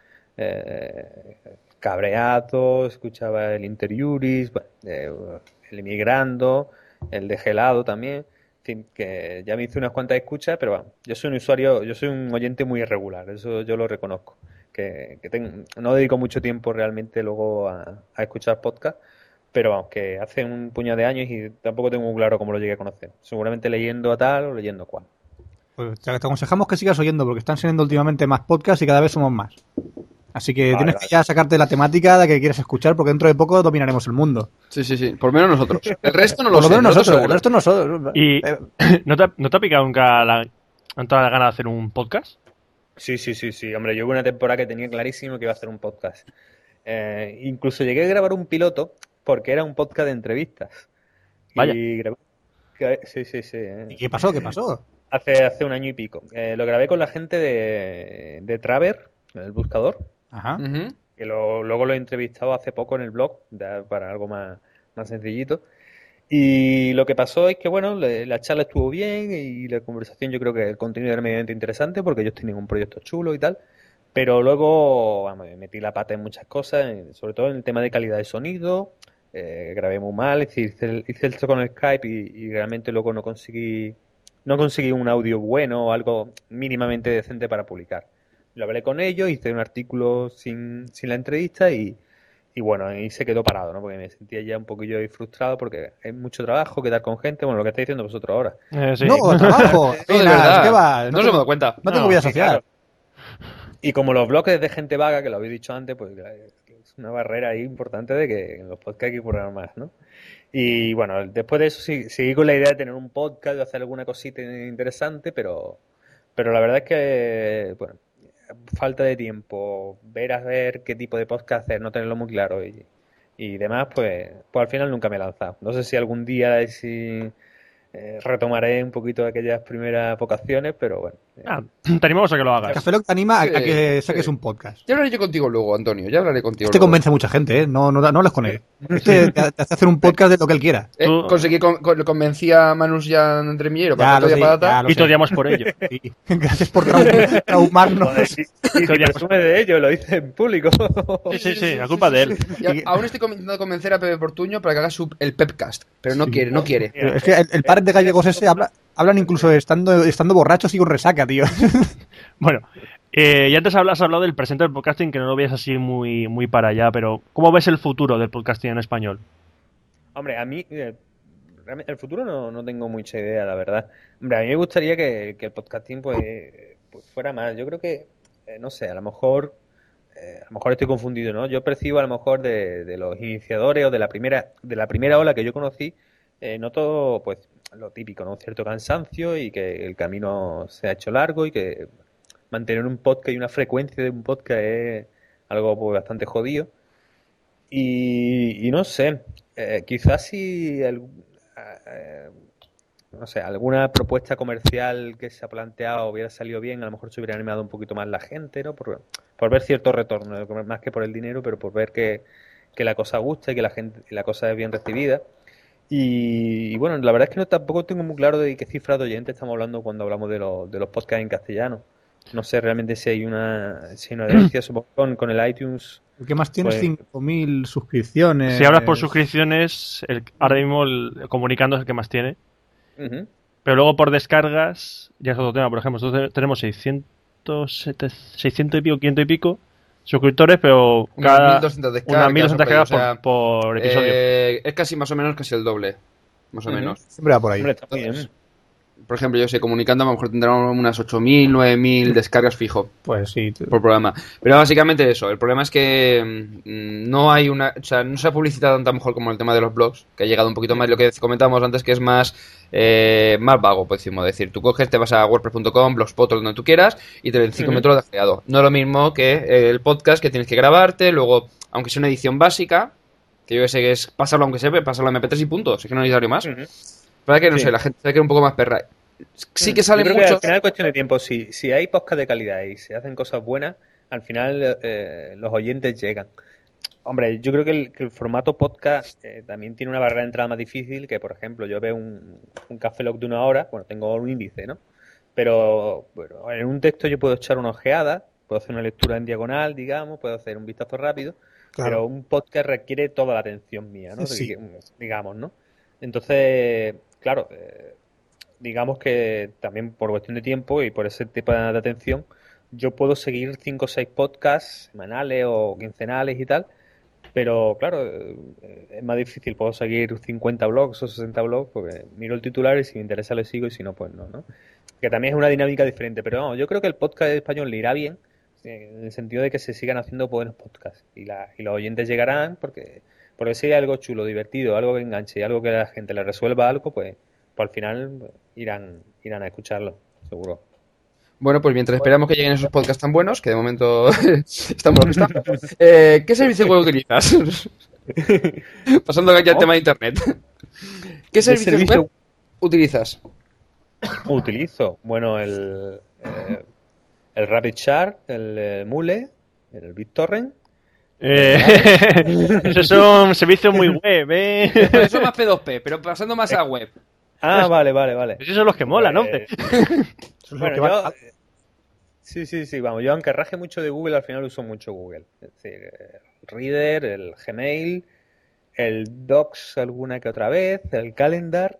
eh, Cabreato, escuchaba el Interiuris, bueno, eh, el Emigrando, el de Gelado también, en fin, que ya me hice unas cuantas escuchas, pero bueno, yo soy un usuario, yo soy un oyente muy irregular, eso yo lo reconozco, que, que tengo- no dedico mucho tiempo realmente luego a, a escuchar podcast, pero vamos, que hace un puñado de años y tampoco tengo muy claro cómo lo llegué a conocer. Seguramente leyendo a tal o leyendo a cual. Pues te te aconsejamos que sigas oyendo porque están saliendo últimamente más podcasts y cada vez somos más. Así que Vale, tienes vale. que ya sacarte la temática de que quieres escuchar porque dentro de poco dominaremos el mundo. Sí, sí, sí. Por lo menos nosotros. El resto no lo Por lo sé. menos nosotros nosotros, el seguro. resto nosotros. Y Eh, ¿no te, ha- ¿no te ha picado nunca la, entrado la gana de hacer un podcast? Sí, sí, sí, sí. Hombre, yo hubo una temporada que tenía clarísimo que iba a hacer un podcast. Eh, incluso llegué a grabar un piloto porque era un podcast de entrevistas. Vaya. Y grabé- que- Sí, sí, sí. eh. ¿Y qué pasó? ¿Qué pasó? Hace, hace un año y pico. Eh, lo grabé con la gente de, de Traver, el buscador, Ajá. Ujú. que lo- luego lo he entrevistado hace poco en el blog, ya para algo más, más sencillito. Y lo que pasó es que, bueno, le- la charla estuvo bien y la conversación, yo creo que el contenido era medianamente interesante porque ellos tenían un proyecto chulo y tal. Pero luego, vamos, me metí la pata en muchas cosas, en- sobre todo en el tema de calidad de sonido. Eh, grabé muy mal, hice, hice el, hice esto con el Skype y, y realmente luego no conseguí, no conseguí un audio bueno o algo mínimamente decente para publicar. Lo hablé con ellos, hice un artículo sin, sin la entrevista y, y bueno, ahí se quedó parado, ¿no? Porque me sentía ya un poquillo ahí frustrado porque es mucho trabajo quedar con gente, bueno, lo que estáis diciendo vosotros ahora. Eh, sí. No, trabajo. No, de apenas, verdad. ¿qué va? No, No, se me tengo, he dado cuenta. no tengo No, vida sí, social. claro. Y como los bloques de gente vaga, que lo habéis dicho antes, pues es una barrera ahí importante de que en los podcasts hay que currar más, ¿no? Y bueno, después de eso sí, seguí con la idea de tener un podcast, de hacer alguna cosita interesante, pero, pero la verdad es que, bueno, falta de tiempo, ver a ver qué tipo de podcast hacer, no tenerlo muy claro y, y demás, pues, pues al final nunca me he lanzado. No sé si algún día si eh, retomaré un poquito aquellas primeras vocaciones, pero bueno. eh, Ah, te animamos a que lo hagas. Café Lock te anima a, a Sí, que saques sí. un podcast. Ya hablaré yo contigo luego, Antonio. Ya hablaré contigo Este luego. convence a mucha gente, ¿eh? No, no, no hables con él. Este te, te hace hacer un podcast de lo que él quiera. Eh, Tú- conseguí con, con- convencí a Manus ya entre Miero Ya para lo que sé, patata. ya lo Y sé. te odiamos por ello. Sí. Gracias por trau- traumarnos. Joder, y, y si presume de ello, lo dice en público. Sí, sí, sí, la culpa de él. Y a- aún estoy com- intentando convencer a Pepe Portuño para que haga su, el Pepcast, pero no quiere, no quiere. Pero es que el, el par de gallegos ese habla- hablan incluso estando, estando borrachos y con resaca, tío. Bueno, eh, y antes hablas, has hablado del presente del podcasting, que no lo veías así muy, muy para allá, pero ¿cómo ves el futuro del podcasting en español? Hombre, a mí, eh, realmente, el futuro no, no tengo mucha idea, la verdad. Hombre, a mí me gustaría que, que el podcasting pues, eh, pues fuera más. Yo creo que, eh, no sé, a lo mejor, eh, a lo mejor estoy confundido, ¿no? Yo percibo a lo mejor de, de los iniciadores o de la primera, de la primera ola que yo conocí, eh, noto pues lo típico, ¿no? Un cierto cansancio y que el camino se ha hecho largo y que mantener un podcast y una frecuencia de un podcast es algo pues, bastante jodido. Y, y no sé, eh, quizás si el- eh, no sé, alguna propuesta comercial que se ha planteado hubiera salido bien, a lo mejor se hubiera animado un poquito más la gente, ¿no? Por, por ver cierto retorno, más que por el dinero, pero por ver que, que la cosa gusta y que la gente, la cosa es bien recibida. Y, y bueno, la verdad es que no tampoco tengo muy claro de qué cifras de oyentes estamos hablando cuando hablamos de, los de los podcasts en castellano. No sé realmente si hay una, si hay una adherencia, supongo con, con el iTunes El que más tiene es Pues- cinco mil suscripciones. Si hablas por suscripciones, el, ahora mismo el comunicando es el que más tiene. Ujú. Pero luego por descargas, ya es otro tema. Por ejemplo, nosotros tenemos seiscientos, setecientos, seiscientos y pico, quinientos y pico suscriptores, pero Unas cada mil doscientas descargas, unas mil doscientas o por ahí, descargas o sea, por, por episodio. Eh, es casi más o menos casi el doble. Más o Ujú. menos. Siempre va por ahí. Hombre, está muy bien. Entonces, por ejemplo, yo sé, comunicando a lo mejor tendrán unas ocho mil, nueve mil descargas fijo Pues sí. tú- por programa. Pero básicamente eso, el problema es que mm, no hay una, o sea, no se ha publicitado tanto a lo mejor como el tema de los blogs, que ha llegado un poquito más, lo que comentábamos antes, que es más eh, más vago, pues decimos, decir, tú coges, te vas a wordpress punto com, blogspot o donde tú quieras y te en cinco Ujú. minutos lo has creado. No es lo mismo que eh, el podcast, que tienes que grabarte, luego, aunque sea una edición básica, que yo sé que es pasarlo aunque sea, pasarlo a eme pe tres y punto, es que no es necesario más. Ujú. Para que no Sí. sé, la gente se ve que un poco más perra. Sí que Yo salen creo que muchos. al final es cuestión de tiempo. Si, si hay podcast de calidad y se hacen cosas buenas, al final eh, los oyentes llegan. Hombre, yo creo que el, que el formato podcast eh, también tiene una barrera de entrada más difícil que, por ejemplo, yo veo un, un Café Lock de una hora, bueno, tengo un índice, ¿no? Pero bueno, en un texto yo puedo echar una ojeada, puedo hacer una lectura en diagonal, digamos, puedo hacer un vistazo rápido, Claro. pero un podcast requiere toda la atención mía, ¿no? Sí. Digamos, ¿no? Entonces, claro, eh, digamos que también por cuestión de tiempo y por ese tipo de atención, yo puedo seguir cinco o seis podcasts semanales o quincenales y tal, pero claro, eh, es más difícil. Puedo seguir cincuenta blogs o sesenta blogs porque miro el titular y si me interesa le sigo y si no, pues no, ¿no? Que también es una dinámica diferente, pero no, yo creo que el podcast en español le irá bien eh, en el sentido de que se sigan haciendo buenos podcasts y, la, y los oyentes llegarán porque, porque si hay algo chulo, divertido, algo que enganche y algo que a la gente le resuelva algo, pues, pues al final pues, irán, irán a escucharlo, seguro. Bueno, pues mientras esperamos que lleguen esos podcasts tan buenos, que de momento estamos lo que estamos, eh, ¿qué servicio web utilizas? Pasando aquí al tema de internet. ¿Qué servicios servicio- web utilizas? Utilizo, bueno, el, eh, el RapidShare, el eh, Mule, el BitTorrent. Eh, esos son servicios muy web, ¿eh? Pues eso es más pe dos pe, pero pasando más a web. Ah, vale, vale, vale. Esos son los que molan, ¿no? Eh, Eso es lo Bueno, que va- yo, sí, sí, sí, vamos, yo aunque raje mucho de Google, al final uso mucho Google. Es decir, el Reader, el Gmail, el Docs alguna que otra vez, el Calendar.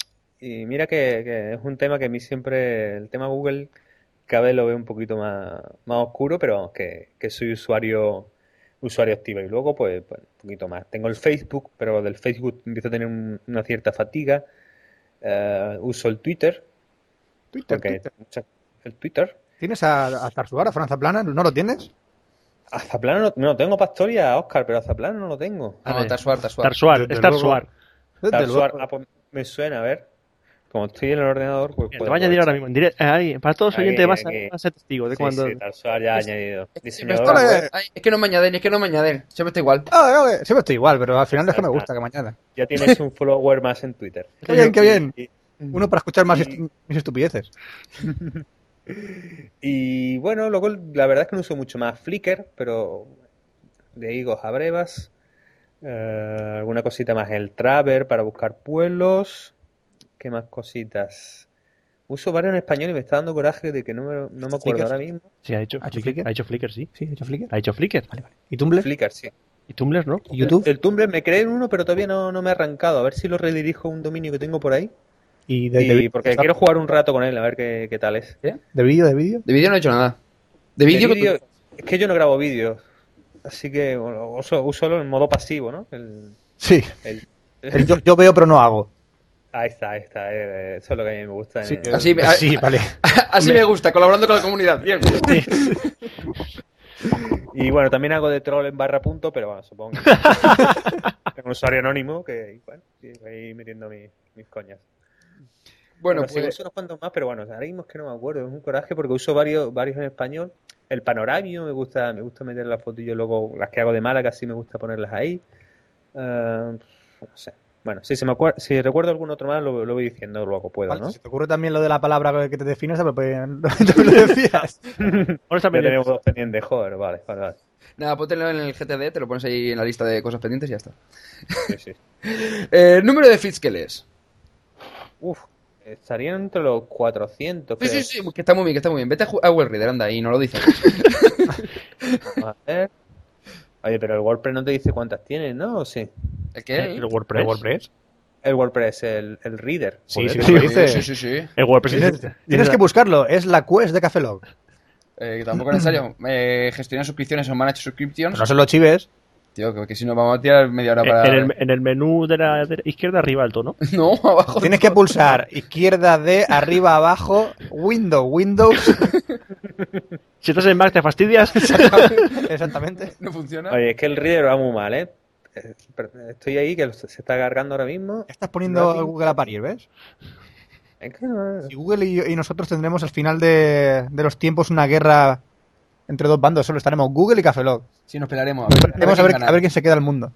Y mira que, que es un tema que a mí siempre, el tema Google, cada vez lo veo un poquito más, más oscuro, pero vamos, que, que soy usuario usuario activo. Y luego, pues, pues, un poquito más. Tengo el Facebook, pero del Facebook empiezo a tener un- una cierta fatiga. Eh, uso el Twitter, Twitter, porque Twitter. mucha- el Twitter. ¿Tienes a, a Tarsuar, a Franza Plana? ¿No lo tienes? A Zaplana no, no tengo Pastor y a Oscar, pero a Zaplana no lo tengo. No, Tarsuar, Tarsuar. Tarsuar, Desde es luego. Tarsuar. Desde Tarsuar, luego. ah, pues me suena, a ver. Como estoy en el ordenador, pues Mira, te puedo voy a añadir ahora aprovechar. mismo. En directo, ahí, para todos los Ahí, oyentes, vas a, aquí. vas a ser testigo de Sí, cuando. sí, Tarsuar ya ha Es- añadido. Es que, Diseñador siempre está- web. Ay, es que no me añaden, es que no me añaden. Siempre está igual. Ah, vale, siempre estoy igual, pero al final es que me Ajá. gusta que mañana. ya tienes un follower más en Twitter. Qué bien, qué bien. Y, Uno para escuchar más Y- estu- mis estupideces. y, bueno, luego la verdad es que no uso mucho más Flickr, pero de ahí a brevas. Eh, alguna cosita más, el Traver para buscar pueblos. ¿Qué más cositas? Uso varios en español y me está dando coraje de que no me, no me acuerdo Flickr. ahora mismo. Sí, ha hecho, ¿Ha hecho Flickr, Flickr? ha hecho Flickr, sí. ¿Sí? ¿He hecho Flickr? Ha hecho Flickr. Vale, vale. ¿Y Tumblr? Flickr, sí. ¿Y Tumblr, no? ¿Y YouTube? El, el Tumblr me creé en uno, pero todavía no, no me ha arrancado. A ver si lo redirijo a un dominio que tengo por ahí. ¿Y de, Y de- porque quiero jugar un rato con él, a ver qué, qué tal es. de vídeo, de vídeo? De vídeo no he hecho nada. De De vídeo. vídeo- es que yo no grabo vídeos. Así que bueno, uso, uso en modo pasivo, ¿no? El, Sí. el- El yo, yo veo, pero no hago. Ahí está, ahí está. eh, eso es lo que a mí me gusta. en Sí, el- Así me- sí, vale. Así me gusta, colaborando con la comunidad. Bien. Y bueno, también hago de troll en barra punto, pero bueno, supongo que tengo un usuario anónimo que bueno, sí, ahí metiendo mi- mis coñas. Bueno, Bueno, sí, pues. uso unos cuantos más, pero bueno, ahora mismo es que no me acuerdo, es un coraje porque uso varios, varios en español. El panoramio me gusta, me gusta meter las fotillos, luego las que hago de Málaga sí me gusta ponerlas ahí. Eh, no sé. Bueno, si se me acuer- si recuerdo algún otro más lo, lo voy diciendo luego puedo, Vale, ¿no? si te ocurre también lo de la palabra que te defines, pues, pues también lo decías. Ahora está Ya pendiente. tenemos dos pendientes, joder, vale, vale, vale. Nada, póntelo en el G T D, te lo pones ahí en la lista de cosas pendientes y ya está. Sí, sí. Eh, número de feeds que lees. Uf, estarían entre los cuatrocientos, Sí, creo. sí, sí, que está muy bien, que está muy bien. Vete a, ju- a Webreader, anda, y no lo dices. A ver. Oye, pero el WordPress no te dice cuántas tienes, ¿no? ¿O sí? ¿El qué? ¿El WordPress? ¿El WordPress? El WordPress, el, el reader. Sí, Joder, sí, que sí, lo sí. dice. Sí, sí, sí. El WordPress Tienes, dice- tienes que buscarlo, es la quest de Café Lock. Eh, tampoco es necesario. Eh, gestionar suscripciones o manage subscriptions. No se lo chives. Tío, que, que si no vamos a tirar media hora Eh, para... en, el, en el menú de la de- izquierda arriba alto, ¿no? No, abajo. Tienes que pulsar izquierda de arriba abajo, Windows, Windows. Si estás en Mac te fastidias. Exactamente. No funciona. Oye, es que el reader va muy mal, ¿eh? Eh, pero Estoy ahí, que se está cargando ahora mismo. Ya estás poniendo No, Google a parir, ¿ves? Es que no... Si Google y, y nosotros tendremos al final de, de los tiempos una guerra entre dos bandos. Solo estaremos Google y Café Lock. Sí, nos pelaremos. A ver, Vamos a ver, quién a gana. ver quién se queda al mundo.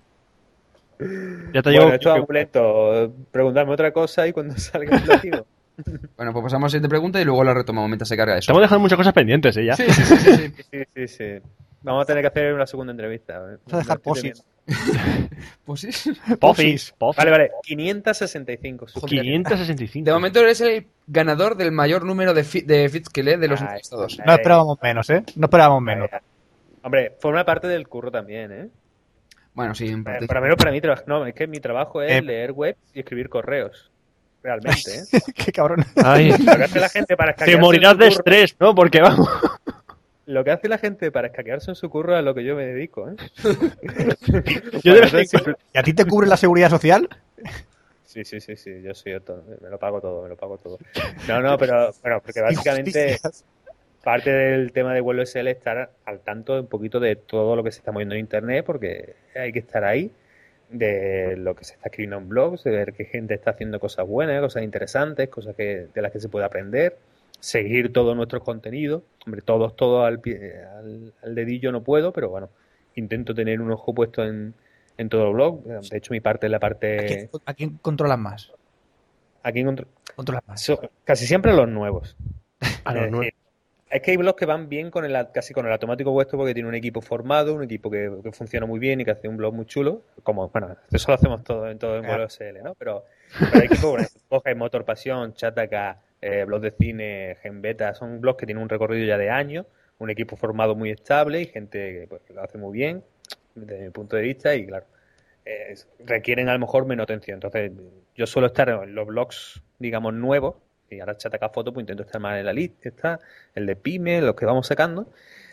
Ya te digo. Bueno, esto va muy lento. Preguntarme otra cosa y cuando salga el objetivo. Bueno, pues pasamos a la siguiente pregunta y luego la retomamos mientras se carga eso. Estamos dejando muchas cosas pendientes, ¿eh? Ya. Sí, sí, sí, sí, sí. Sí, sí, sí. Vamos a tener que hacer una segunda entrevista. ¿eh? Vamos a dejar Lo estoy posis. Pues sí. Pofis. Pofis. Vale, vale. quinientos sesenta y cinco. quinientos sesenta y cinco. De momento eres el ganador del mayor número de, fi- de fits que lee de los Ah, entrevistados. No esperábamos menos, ¿eh? No esperábamos menos. Hombre, forma parte del curro también, ¿eh? Bueno, sí, en Eh, parte. Para menos para mí, traba- no, es que mi trabajo es Eh. leer webs y escribir correos. Realmente, ¿eh? Qué cabrón. Ay. Lo que hace la gente para Te escaquearse morirás en de su curro- estrés, ¿no? Porque vamos. Lo que hace la gente para escaquearse en su curro es a lo que yo me dedico, ¿eh? Yo de Bueno, vez en entonces, ¿Y a ti te cubre la seguridad social? Sí, sí, sí, sí, yo soy autónomo, me lo pago todo, me lo pago todo. No, no, pero bueno, porque básicamente Injusticias. parte del tema de Vuelo S L es estar al tanto un poquito de todo lo que se está moviendo en internet, porque hay que estar ahí, de lo que se está escribiendo en blogs, de ver qué gente está haciendo cosas buenas, cosas interesantes, cosas que, de las que se puede aprender, seguir todos nuestros contenidos. Hombre, todos, todos al, pie- al, al dedillo no puedo, pero bueno, intento tener un ojo puesto en, en todo el blog. De hecho, mi parte es la ¿A quién, parte... a quién controlas más? Aquí encontro- Controlas más. so- casi siempre los nuevos. A los Es nueve. decir, es que hay blogs que van bien con el, casi con el automático vuestro porque tiene un equipo formado, un equipo que, que funciona muy bien y que hace un blog muy chulo. Como, bueno, eso lo hacemos todo en todo en Vuelo S L, ¿no? Pero, pero hay equipos, bueno, coge Motor Pasión, Chataka, eh, blogs de cine, Genbeta, son blogs que tienen un recorrido ya de años, un equipo formado muy estable y gente que, pues, que lo hace muy bien, desde mi punto de vista, y claro, eh, requieren a lo mejor menos atención. Entonces, yo suelo estar en los blogs, digamos, nuevos, y ahora Chataka Foto, pues intento estar más en la lista, el de Pyme, los que vamos sacando.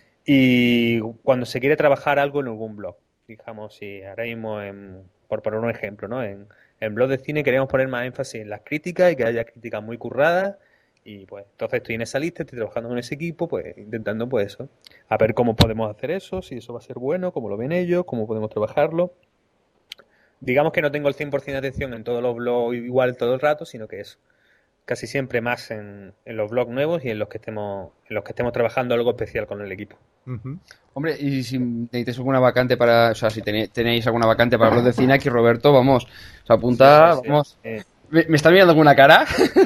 Y cuando se quiere trabajar algo en algún blog, digamos, si ahora mismo, en, por poner un ejemplo, ¿no? En, en blog de cine queremos poner más énfasis en las críticas y que haya críticas muy curradas. Y pues entonces estoy en esa lista, estoy trabajando con ese equipo, pues intentando pues eso, a ver cómo podemos hacer eso, si eso va a ser bueno, cómo lo ven ellos, cómo podemos trabajarlo. Digamos que no tengo el cien por ciento de atención en todos los blogs igual todo el rato, sino que es casi siempre más en, en los blogs nuevos y en los que estemos en los que estemos trabajando algo especial con el equipo. Ujú. Hombre, y si necesitáis alguna vacante para... O sea, si tenéis, tenéis alguna vacante para hablar de cine, aquí Roberto, vamos. O sea, apunta, Sí, sí, sí. vamos. Eh, ¿Me, me está mirando con una cara?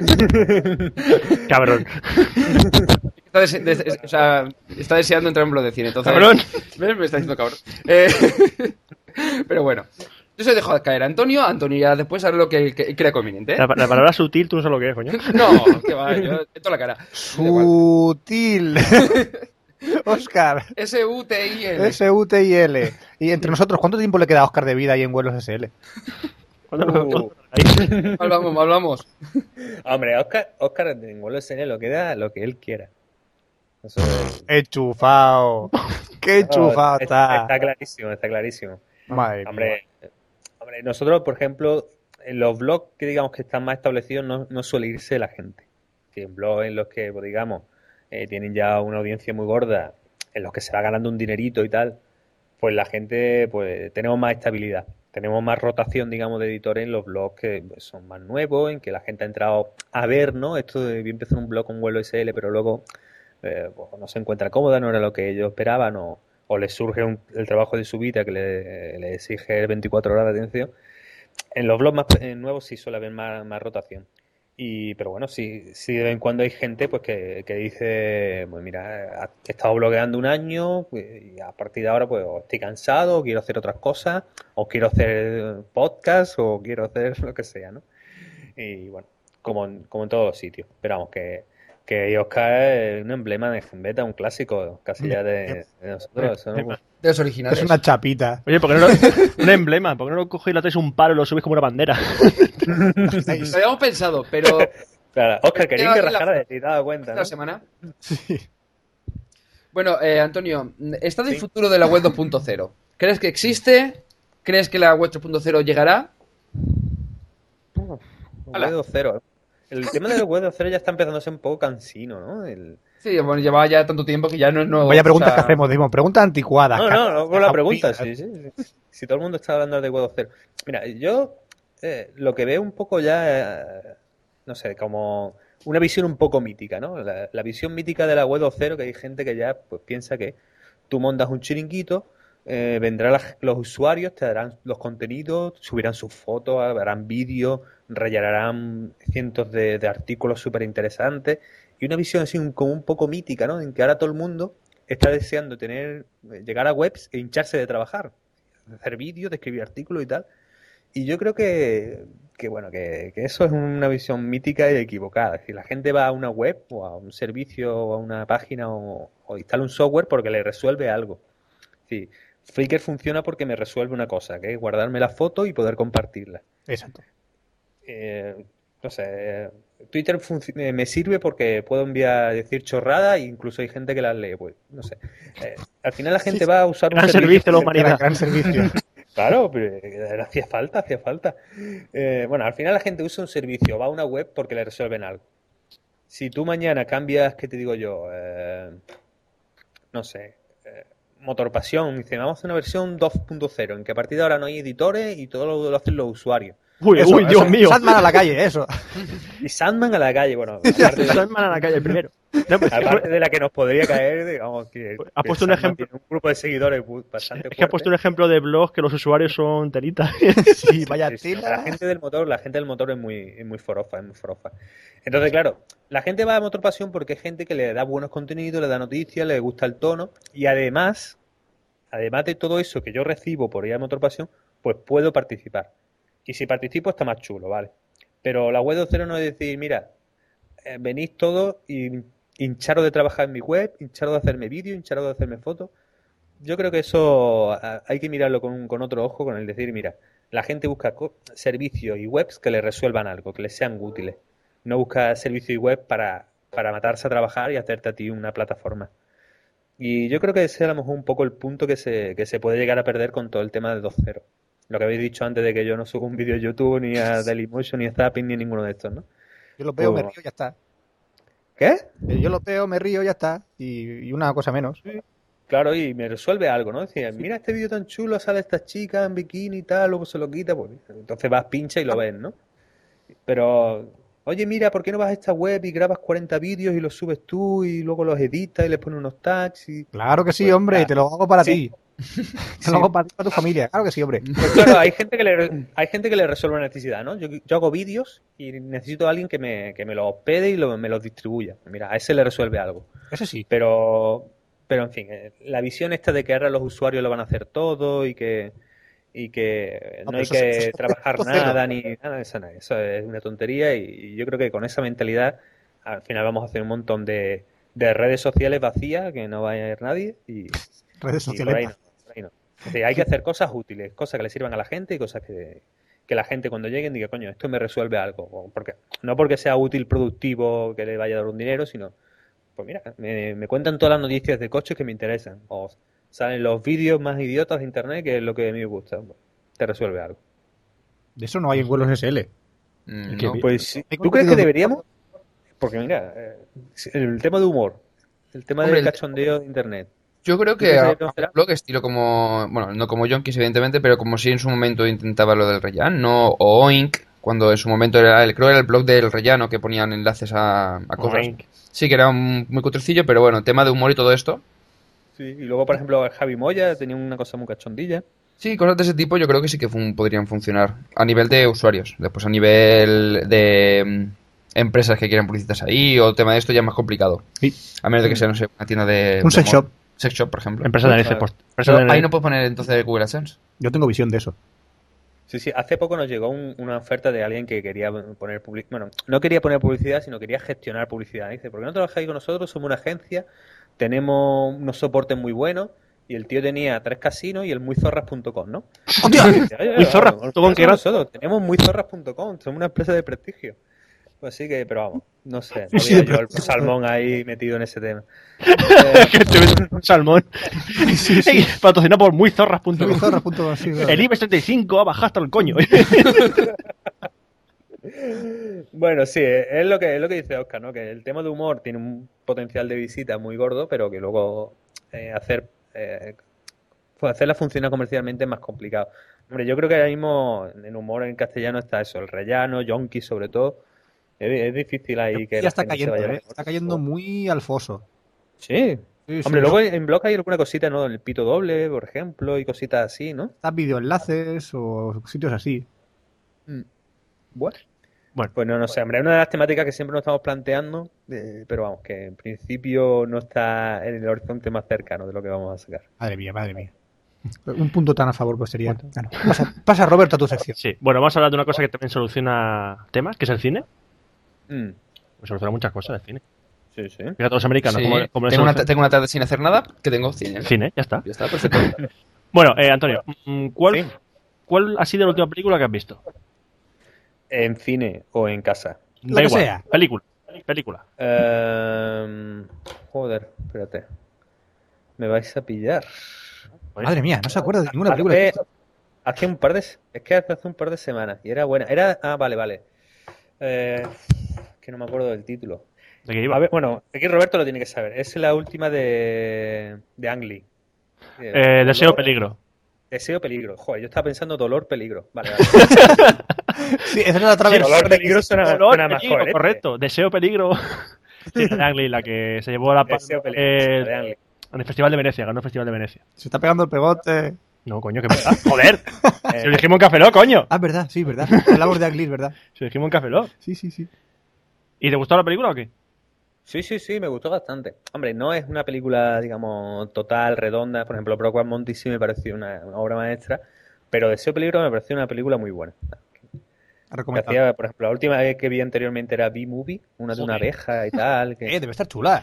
Cabrón. Está, dese- des- o sea, está deseando entrar en un blog de cine, entonces... Cabrón. ¿Ves? Me está diciendo cabrón. Eh, pero bueno. Yo se dejo caer a Antonio, Antonio ya después haré lo que, que crea conveniente, ¿eh? La, la palabra sutil, tú no sabes lo que es, coño. No, que va, yo meto la cara. Da igual. Sutil. Oscar. S U T I L. S U T I L. Y entre nosotros, ¿cuánto tiempo le queda a Oscar de vida ahí en vuelos S L? ¿Cuándo- Uh. Hablamos, hablamos. Hombre, Oscar, Oscar en Vuelo S N lo que da lo que él quiera. Eso es- Enchufado. Qué enchufado No, está, está. está clarísimo, está clarísimo. Madre mía. Hombre, hombre, nosotros, por ejemplo, en los blogs que digamos que están más establecidos no, no suele irse la gente. Si en blogs en los que, pues, digamos, eh, tienen ya una audiencia muy gorda, en los que se va ganando un dinerito y tal, pues la gente, pues tenemos más estabilidad. Tenemos más rotación, digamos, de editores en los blogs que pues, son más nuevos, en que la gente ha entrado a ver, ¿no? Esto de voy a empezar un blog con Vuelo S L, pero luego eh, pues, no se encuentra cómoda, no era lo que ellos esperaban, o, o les surge un- el trabajo de su vida que le, le exige veinticuatro horas de atención. En los blogs más eh, nuevos sí suele haber más, más rotación. Y, pero bueno, sí, sí de vez en cuando hay gente pues que, que dice, pues mira, he estado blogueando un año pues, y a partir de ahora pues o estoy cansado, o quiero hacer otras cosas, o quiero hacer podcast, o quiero hacer lo que sea, ¿no? Y bueno, como en, como en todos los sitios. Pero vamos, que Que Oscar es un emblema de Fumbeta, un clásico casi ya de, de nosotros. Eso no- De los originales. Es una chapita. Oye, ¿por qué no lo, un emblema? ¿Por qué no lo cogéis y le hacéis un palo y lo subís como una bandera? Lo habíamos pensado, pero Claro, Oscar, quería que Queda la- rajara de ti, te has dado cuenta, esta ¿no? semana. Sí. Bueno, eh, Antonio, ¿está del futuro de la web dos punto cero? ¿Crees que existe? ¿Crees que la web tres punto cero llegará? Ala. Web dos punto cero. El tema del Web dos punto cero ya está empezando a ser un poco cansino, ¿no? El... Sí, bueno, llevaba ya tanto tiempo que ya no es nuevo. Vaya preguntas o sea, que hacemos, decimos, preguntas anticuadas. No, no, no, con la pregunta, Capitas. sí, sí, sí. Si todo el mundo está hablando de Web dos punto cero. Mira, yo eh, lo que veo un poco ya, eh, no sé, como una visión un poco mítica, ¿no? La, la visión mítica de la Web dos punto cero, que hay gente que ya pues piensa que tú montas un chiringuito, eh, vendrán las- los usuarios, te darán los contenidos, subirán sus fotos, harán vídeos, rellenarán cientos de, de artículos súper interesantes, y una visión así un- como un poco mítica, ¿no? En que ahora todo el mundo está deseando tener, llegar a webs e hincharse de trabajar, hacer vídeos, de escribir artículos y tal. Y yo creo que, que bueno, que, que eso es una visión mítica y equivocada. Es decir, la gente va a una web o a un servicio o a una página o, o instala un software porque le resuelve algo. Es decir, Flickr funciona porque me resuelve una cosa, que es guardarme la foto y poder compartirla. Exacto. Eh, no sé, eh, Twitter func- eh, me sirve porque puedo enviar, decir chorradas e incluso hay gente que las lee. Pues, no sé. Eh, al final la gente va a usar un Gran servicio a la humanidad. Gran servicio. Claro, pero eh, hacía falta, hacía falta. Eh, bueno, al final la gente usa un servicio, va a una web porque le resuelven algo. Si tú mañana cambias, ¿qué te digo yo? Eh, no sé, eh, Motorpasión, dice, vamos a hacer una versión dos punto cero, en que a partir de ahora no hay editores y todo lo, lo hacen los usuarios. Uy, Eso, uy, Dios eso. mío. Sandman a la calle, eso. Y Sandman a la calle, bueno, aparte de, Sandman a la calle, el primero. No, pues, aparte de la que nos podría caer, digamos que, Ha que puesto un Sandman ejemplo. tiene un grupo de seguidores bu- bastante es que ha puesto un ejemplo de blog que los usuarios son telitas. Sí, vaya Sí, sí, tela. la gente del motor, la gente del motor es muy, es muy forofa, es muy forofa. Entonces, claro, la gente va a Motor Pasión porque es gente que le da buenos contenidos, le da noticias, le gusta el tono y además, además de todo eso que yo recibo por ir a Motor Pasión, pues puedo participar. Y si participo está más chulo, ¿vale? Pero la web dos punto cero no es decir, mira, eh, venís todos y hincharos de trabajar en mi web, hincharos de hacerme vídeos, hincharos de hacerme fotos. Yo creo que eso a- hay que mirarlo con, con otro ojo, con el decir, mira, la gente busca co- servicios y webs que le resuelvan algo, que les sean útiles. No busca servicios y web para, para matarse a trabajar y hacerte a ti una plataforma. Y yo creo que ese es a lo mejor un poco el punto que se, que se puede llegar a perder con todo el tema de dos punto cero. Lo que habéis dicho antes de que yo no subo un vídeo a YouTube, ni a Dailymotion, ni a Zapping, ni a ninguno de estos, ¿no? Yo lo veo, me Oh. río, ya está. ¿Qué? Eh, Yo lo veo, me río, ya está. Y, y una cosa menos. Claro, y me resuelve algo, ¿no? Decía, mira este vídeo tan chulo, sale esta chica en bikini y tal, luego se lo quita, pues entonces vas, pincha y lo ves, ¿no? Pero, oye, mira, ¿por qué no vas a esta web y grabas cuarenta vídeos y los subes tú y luego los editas y le pones unos tags y... Claro que sí, Pues, hombre, claro. te lo hago para Sí. ti. Te lo hago para, ti, para tu familia. Claro que sí, hombre. Pues claro, hay gente que le, hay gente que le resuelve una necesidad, ¿no? Yo, yo hago vídeos y necesito a alguien que me, que me los hospede y lo- me los distribuya. Mira, a ese le resuelve algo. Eso sí. Pero, pero en fin, eh, la visión esta de que ahora los usuarios lo van a hacer todo y que, y que No, no, pero hay eso- que eso es trabajar punto cero. nada ni nada, eso, no, eso es una tontería y, y yo creo que con esa mentalidad al final vamos a hacer un montón de, de redes sociales vacías que no va a ir nadie y, Redes y por sociales. ahí no, por ahí no. Es decir, hay que hacer cosas útiles, cosas que le sirvan a la gente y cosas que, que la gente cuando lleguen diga, coño, esto me resuelve algo. O porque, no porque sea útil, productivo, que le vaya a dar un dinero, sino, pues mira, me, me cuentan todas las noticias de coches que me interesan. O salen los vídeos más idiotas de internet, que es lo que a mí me gusta. Pues, te resuelve algo. De eso no hay en vuelos S L. Mm, que no. vi- Pues sí. Hay ¿Tú crees que contenido- deberíamos? Porque mira, eh, el tema de humor, el tema Hombre, del el- cachondeo de internet. Yo creo ¿Tú que crees que a- deberíamos hacer a un blog estilo como, bueno, no como Yonkis evidentemente, pero como si en su momento intentaba lo del rellano, o Oink, cuando en su momento era el, creo era el blog del rellano que ponían enlaces a, a cosas. Oink. Sí, que era un- muy cutrecillo, pero bueno, tema de humor y todo esto. Sí, y luego, por ejemplo, Javi Moya tenía una cosa muy cachondilla. Sí, cosas de ese tipo yo creo que sí que fun- podrían funcionar a nivel de usuarios. Después a nivel de mm, empresas que quieran publicitarse ahí o tema de esto ya es más complicado. Sí. A menos de que sea, no sé, una tienda de... Un de sex moda. shop. Sex shop, por ejemplo. Empresa de Claro. post. Pero ahí no puedes poner entonces Google AdSense. Yo tengo visión de eso. Sí, sí, hace poco nos llegó un- una oferta de alguien que quería poner publicidad. Bueno, no quería poner publicidad, sino quería gestionar publicidad. Dice, ¿por qué no trabajáis con nosotros? Somos una agencia, tenemos unos soportes muy buenos. Y el tío tenía tres casinos y el muyzorras punto com, ¿no? ¡Hostia! Muyzorras punto com, qué gran- nosotros, tenemos muyzorras punto com, somos una empresa de prestigio. Pues sí que, pero vamos, no sé, no Sí, había de yo el prestigio. salmón ahí metido en ese tema. Eh, Que te ves un salmón. Patrocinado por muyzorras punto com. Zorra, punto, sí, claro. El IBEX treinta y cinco ha bajado hasta el coño. Bueno, sí, es lo que es lo que dice Oscar, ¿no? Que el tema de humor tiene un potencial de visita muy gordo, pero que luego eh, hacer eh, pues hacerla funcionar comercialmente es más complicado. Hombre, yo creo que ahora mismo en humor en castellano está eso, el rellano, yonki sobre todo. Es, es difícil ahí que Ya la está gente se cayendo, vaya ¿eh? de humor. Está cayendo muy al foso. Sí. Sí, sí, Hombre, no. luego en blog hay alguna cosita, ¿no? El pito doble, por ejemplo, y cositas así, ¿no? Están videoenlaces o sitios así. Bueno. Bueno. Pues no, no sé, hombre, es una de las temáticas que siempre nos estamos planteando, eh, pero vamos, que en principio no está en el horizonte más cercano de lo que vamos a sacar. Madre mía, madre mía. Un punto tan a favor pues sería. Bueno, pasa, pasa, Roberto, a tu sección. Sí, bueno, vamos a hablar de una cosa que también soluciona temas, que es el cine. Mm, Pues soluciona muchas cosas el cine. sí, sí. Fíjate, los americanos, Sí, como, como tengo, una, tengo una tarde sin hacer nada, que tengo cine. el cine, ya está. Ya está, perfecto. Bueno, eh, Antonio, mm, ¿cuál, Sí. ¿cuál ha sido la última película que has visto? En cine o en casa. Lo que sea. Película. Película. Eh, joder, espérate. Me vais a pillar. Madre mía, no se acuerda de ninguna película. Hace, hace un par de es que hace un par de semanas y era buena. Era ah, vale, vale. Eh, que no me acuerdo del título. ¿De qué iba? A ver, bueno, aquí Roberto lo tiene que saber. Es la última de de Ang Lee. Eh, Deseo Peligro. Deseo peligro. Joder, yo estaba pensando dolor peligro. Vale, vale. Sí, esa era la otra Sí, versión. dolor peligro suena, Dolor, suena más peligro, coherente. correcto. Deseo Peligro. Sí, de Ang Lee, la que se llevó a la Deseo peligro. eh, de Ang Lee. en el Festival de Venecia, ganó el Festival de Venecia. Se está pegando el pegote. No, coño, que verdad. Joder. Si lo dijimos en Café Lock, coño. Ah, verdad, sí, verdad. Hablamos de Aglis, ¿verdad? Si lo dijimos en Café Lock. Sí, sí, sí. ¿Y te gustó la película o qué? Sí, sí, sí, me gustó bastante. Hombre, no es una película, digamos, total, redonda. Por ejemplo, Brokeback Mountain sí me pareció una, una obra maestra, pero Deseo Peligro me pareció una película muy buena. A Que recomendar. hacía, por ejemplo, la última vez que vi anteriormente era B-Movie, una de una Joder. abeja y tal. Que, Eh, debe estar chula.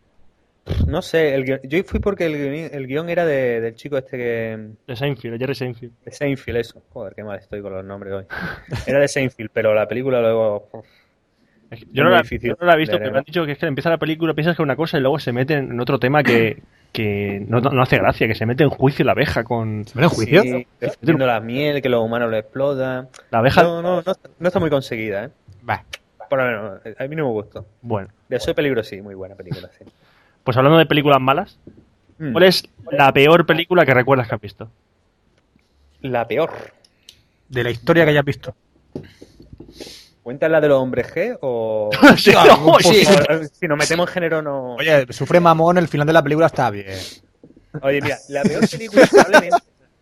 no sé, el guion- yo fui porque el, guion- el guión era de, del chico este que... De Seinfeld, de Jerry Seinfeld. De Seinfeld, eso. Joder, qué mal estoy con los nombres hoy. Era de Seinfeld, pero la película luego... uf, Es que Es Yo no, muy la, difícil yo no la he visto, ver, pero ¿no? me han dicho que es que empieza la película, piensas que es una cosa y luego se mete en otro tema que, que no, no hace gracia, que se mete en juicio la abeja con... ¿Se ve en juicio? Sí, defendiendo la miel, que los humanos lo explotan. La abeja... No, no, no, no está muy conseguida, ¿eh? Va. Por lo menos, a mí no me gustó. Bueno, Deseo Peligro sí, muy buena película, sí. pues hablando de películas malas, Mm. ¿cuál es la peor película que recuerdas que has visto? La peor. De la historia que hayas visto. ¿Cuenta la de los hombres G o...? Sí, no, no, pues sí. sí. o- si nos metemos en género no... Oye, sufre mamón, el final de la película está bien. Oye, mira, la peor película probablemente...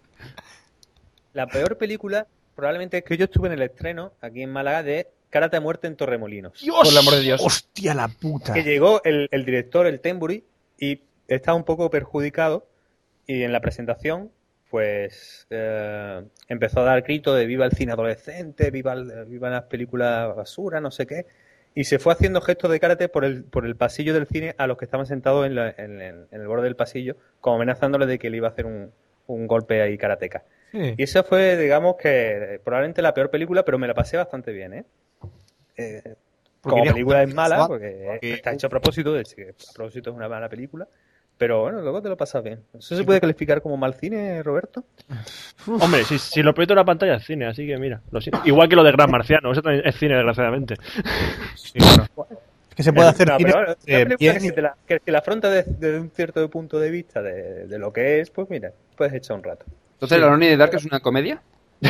La peor película probablemente es que yo estuve en el estreno aquí en Málaga de Karate a muerte en Torremolinos. Por el amor de Dios. Hostia, la puta. Que llegó el, el director, el Tenbury, y estaba un poco perjudicado y en la presentación pues eh, empezó a dar gritos de viva el cine adolescente, viva, el- viva las películas basura, no sé qué, y se fue haciendo gestos de karate por el, por el pasillo del cine a los que estaban sentados en, la- en el, en el borde del pasillo, como amenazándoles de que le iba a hacer un, un golpe ahí karateca. Sí. Y esa fue, digamos, que probablemente la peor película, pero me la pasé bastante bien, ¿eh? Eh, Porque como quería película es mala, jugar, porque porque- está hecho a propósito, de que a propósito es una mala película, pero bueno, luego te lo pasas bien. ¿Eso se puede calificar como mal cine, Roberto? Hombre, si, si lo proyecto en la pantalla es cine, así que mira, lo siento. Igual que lo de Gran Marciano, eso también es cine, desgraciadamente. Sí, bueno. Es que se puede hacer No, cine pero, bueno, de una película pies. que si te la, que si la afronta desde, desde un cierto punto de vista de, de lo que es, pues mira, puedes echar un rato. Entonces, ¿La Ronnie de Dark es una comedia?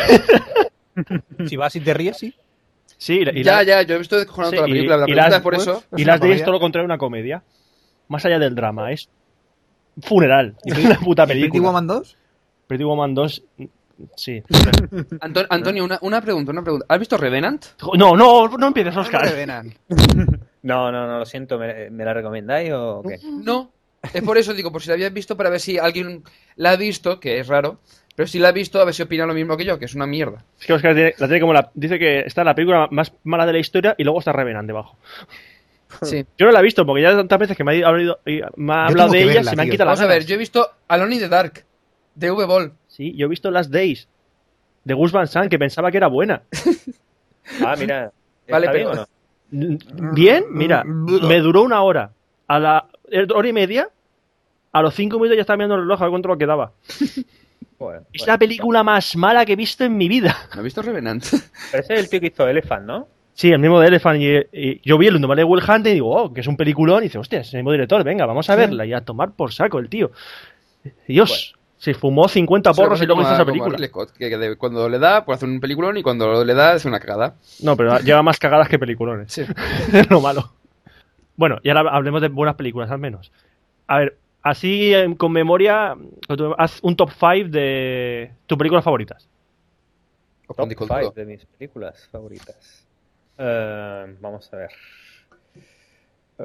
Si vas y te ríes, sí. Sí, y, ya, la- ya, yo he visto descojonando sí, toda la y- película. La y pregunta las- es por eso. y Es las una de comedia. esto lo contrario una comedia. Más allá del drama, es un funeral. Es una puta ¿Y Pretty película. Woman dos? Pretty Woman dos, sí. Anton- Antonio, una, una pregunta, una pregunta. ¿Has visto Revenant? No, no, no empieces, Oscar. No, no, no, lo siento, ¿me, me la recomendáis o qué? No. Es por eso, digo, por si la habías visto, para ver si alguien la ha visto, que es raro. Pero si la has visto, a ver si opina lo mismo que yo, que es una mierda. Es que Oscar tiene- la tiene como la, dice que está la película más mala de la historia y luego está Revenant debajo. Sí. Yo no la he visto porque ya tantas veces que me ha, hablado- me ha Yo hablado tengo de que ella verla, se me han tío. quitado las Vamos a ver, ganas. yo he visto Alone in the Dark, de V-Ball. Sí, yo he visto Last Days de Gus Van Sant que pensaba que era buena. Ah, mira. Vale, ¿Está bien pero- o no? Bien, mira, me duró una hora. A la hora y media, a los cinco minutos ya estaba mirando el reloj a ver cuánto lo quedaba. Joder, Es bueno. la película más mala que he visto en mi vida. ¿No has visto Revenant? Pero ese es el tío que hizo Elephant, ¿no? Sí, el mismo de Elephant. Y, y yo vi el Indomable Will Hunting y digo, oh, que es un peliculón. Y dice, hostia, es el mismo director, venga, vamos a verla. Y a tomar por saco el tío. Dios, se fumó cincuenta porros y luego hizo esa película. Ridley Scott, que, que de- cuando le da, puede hacer un peliculón y cuando le da, hace una cagada. No, pero lleva más cagadas que peliculones. Sí. Es lo malo. Bueno, y ahora hablemos de buenas películas, al menos. A ver, así eh, con memoria, haz un top cinco de tus películas favoritas. O con Top disco five duro. de mis películas favoritas. Eh, vamos a ver. Eh,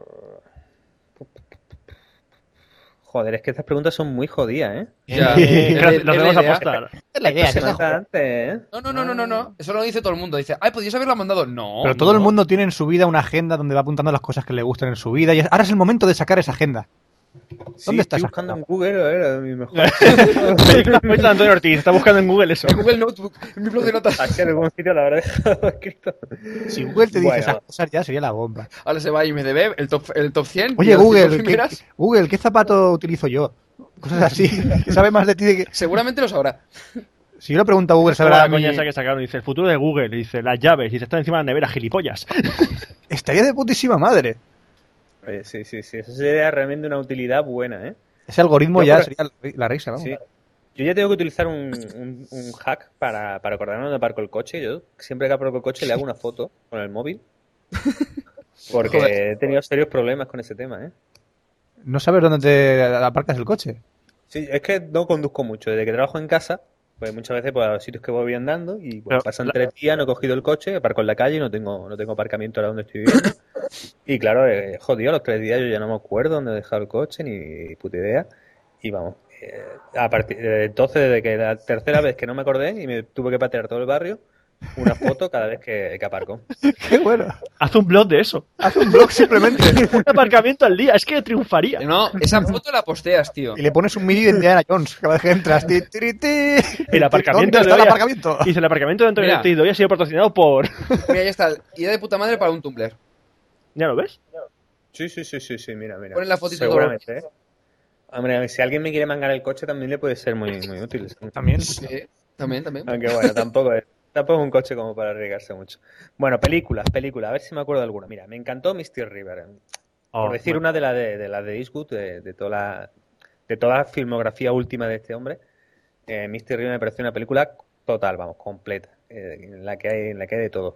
Joder, es que estas preguntas son muy jodidas, ¿eh? Ya, las es la- las es la debemos idea. apostar. Es la idea, que Se es me la hace joder. antes, ¿eh? No, no, no, no, no, no. Eso lo dice todo el mundo. Dice, ay, podías haberla mandado. No. Pero todo no. el mundo tiene en su vida una agenda donde va apuntando las cosas que le gustan en su vida. Y ahora es el momento de sacar esa agenda. Sí, ¿Dónde está estoy esa buscando en agenda? Google, a ver, a mi mejor. Película favorita de Antonio Ortiz, está buscando en Google eso. En Google Notebook, en mi blog de notas. Aquí en algún sitio la habrá dejado escrito. Si Google te dice Bueno. esas cosas ya sería la bomba. Ahora se va a I M D B, el top, el top cien. y Oye, las cinco Google, ¿qué, primeras, Google, ¿qué zapato utilizo yo? Cosas así. Que sabe más de ti de que... seguramente lo sabrá. Si yo le pregunto a Google, Es como sabrá la a coña mí... esa que sacaron, dice el futuro de Google, dice las llaves, dice está encima de la nevera, gilipollas. Estaría de putísima madre. Oye, sí, sí, sí. Eso sería realmente una utilidad buena, ¿eh? Ese algoritmo Yo ya por- sería la- la risa, vamos. Sí. Yo ya tengo que utilizar un, un, un hack para, para acordarme dónde aparco el coche. Yo siempre que aparco el coche le hago una foto con el móvil. Porque Joder. he tenido serios problemas con ese tema, ¿eh? No sabes dónde te aparcas el coche. Sí, es que no conduzco mucho. Desde que trabajo en casa, pues muchas veces pues, a los sitios que voy andando y pues, Pero pasan la- tres días, no he cogido el coche, aparco en la calle y no tengo, no tengo aparcamiento ahora donde estoy viviendo. Y claro, eh, jodido, los tres días yo ya no me acuerdo dónde he dejado el coche, ni puta idea. Y vamos, eh, a partir de entonces, desde que la tercera vez que no me acordé y me tuve que patear todo el barrio, una foto cada vez que, que aparco. Qué bueno. Haz un blog de eso. Haz un blog simplemente. Un aparcamiento al día, es que triunfaría. No, esa foto la posteas, tío. Y le pones un mini de Indiana Jones cada vez que entras. Ti, ti, ti. El aparcamiento ¿Dónde de está el hoy- aparcamiento? Dice el aparcamiento de Antonio Mira. Ortiz de hoy ha sido patrocinado por. Mira, ya está. Idea de puta madre para un Tumblr. ¿Ya lo ves? Sí, sí, sí, sí, sí, mira, mira. Ponen la fotito Seguramente, ¿eh? Hombre, si alguien me quiere mangar el coche también le puede ser muy, muy útil. ¿sí? También. Sí, también, también. Aunque bueno, tampoco es, tampoco es un coche como para arriesgarse mucho. Bueno, películas, películas, a ver si me acuerdo de alguna. Mira, me encantó Misty River. Oh, Por decir bueno. una de las de, de, las de Eastwood, de, de, toda la, de toda la filmografía última de este hombre, eh, Misty River me pareció una película total, vamos, completa, eh, en la que hay, en la que hay de todo.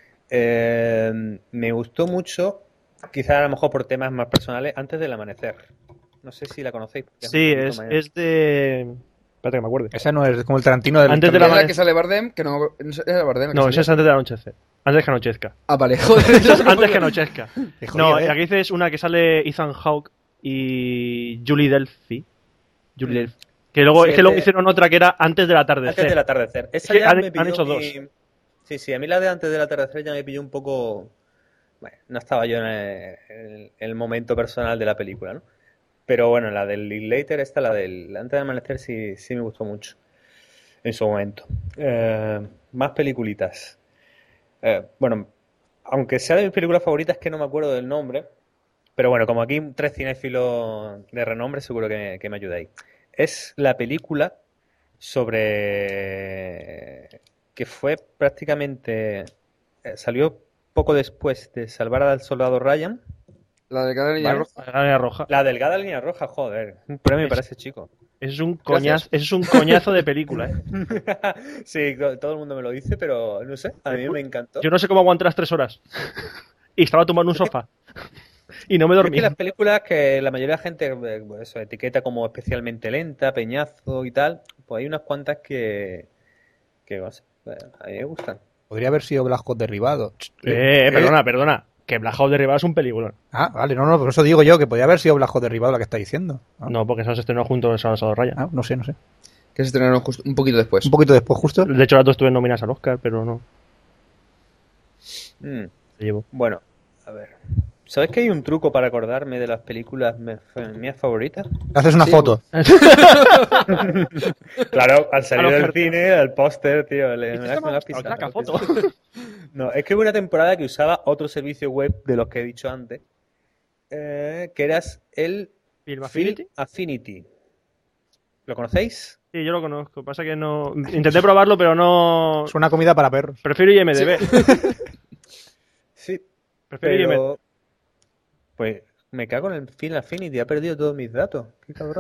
Eh, me gustó mucho, quizás a lo mejor por temas más personales, Antes del amanecer. No sé si la conocéis. porque Sí, un poquito es, más- es de. Espérate que me acuerde. Esa no es como el Tarantino del... Antes de Es la la amane- que sale Bardem, que no... no es la Bardem la que No, sale. esa es antes de anochecer. Antes que anochezca. Ah, vale, joder. Esa es antes que anochezca. Qué jodido, No, ¿eh? aquí dices una que sale Ethan Hawke y Julie Delphi. Julie Delphi. Que luego, Sí, es que luego de- hicieron otra que era antes del atardecer. Antes del atardecer. Esa que ya han- me han pilló hecho mi- dos. Sí, sí, a mí la de Antes del atardecer ya me pilló un poco... Bueno, no estaba yo en el, en el momento personal de la película, ¿no? Pero bueno, la del Linklater, esta, la del Antes del amanecer, sí, sí me gustó mucho en su momento. Eh, más peliculitas. Eh, bueno, aunque sea de mis películas favoritas, que no me acuerdo del nombre, pero bueno, como aquí tres cinéfilos de renombre, seguro que, que me ayudáis. Es la película sobre... que fue prácticamente... eh, salió poco después de Salvar al Soldado Ryan. La de cada línea Vale. roja. La línea roja. La delgada línea roja, joder. Un premio Es- para ese chico. Es un coñazo, es un coñazo de película, ¿eh? Sí, to- todo el mundo me lo dice, pero no sé, a mí me encantó. Yo no sé cómo aguanté las tres horas. Y estaba tumbando en un sofá. Y no me Es que dormí. las películas que la mayoría de la gente eh, pues eso, etiqueta como especialmente lenta, peñazo y tal, pues hay unas cuantas que, que no sé, eh, a mí me gustan. Podría haber sido Black Hawk Derribado. Eh, perdona, perdona. Que Black Hawk Derribado es un peliculón. Ah, vale, no, no, por eso digo yo que podría haber sido Black Hawk Derribado la que está diciendo. Ah, No, porque eso se estrenó junto con Salvador Ryan. ah, no sé, no sé. que se estrenaron justo un poquito después. Un poquito después, justo. De hecho, las dos estuvieron nominadas al Oscar, pero no. Mm, Se llevó. Bueno, a ver. ¿Sabes que hay un truco para acordarme de las películas me- fe- mías favoritas? Haces una Sí, foto. Claro, al salir A del los cine, al póster, tío, le, me, la- me la has Saca pisado, me la has foto. pisado. No, es que hubo una temporada que usaba otro servicio web de los que he dicho antes, eh, que eras el ¿Film Film Affinity? Affinity. ¿Lo conocéis? Sí, yo lo conozco. Pasa que no. Intenté probarlo, pero no. Es una comida para perros. Prefiero I M D B. Sí. Prefiero I M D B. Pero... Pues me cago en el Film Affinity, ha perdido todos mis datos. Qué cabrón.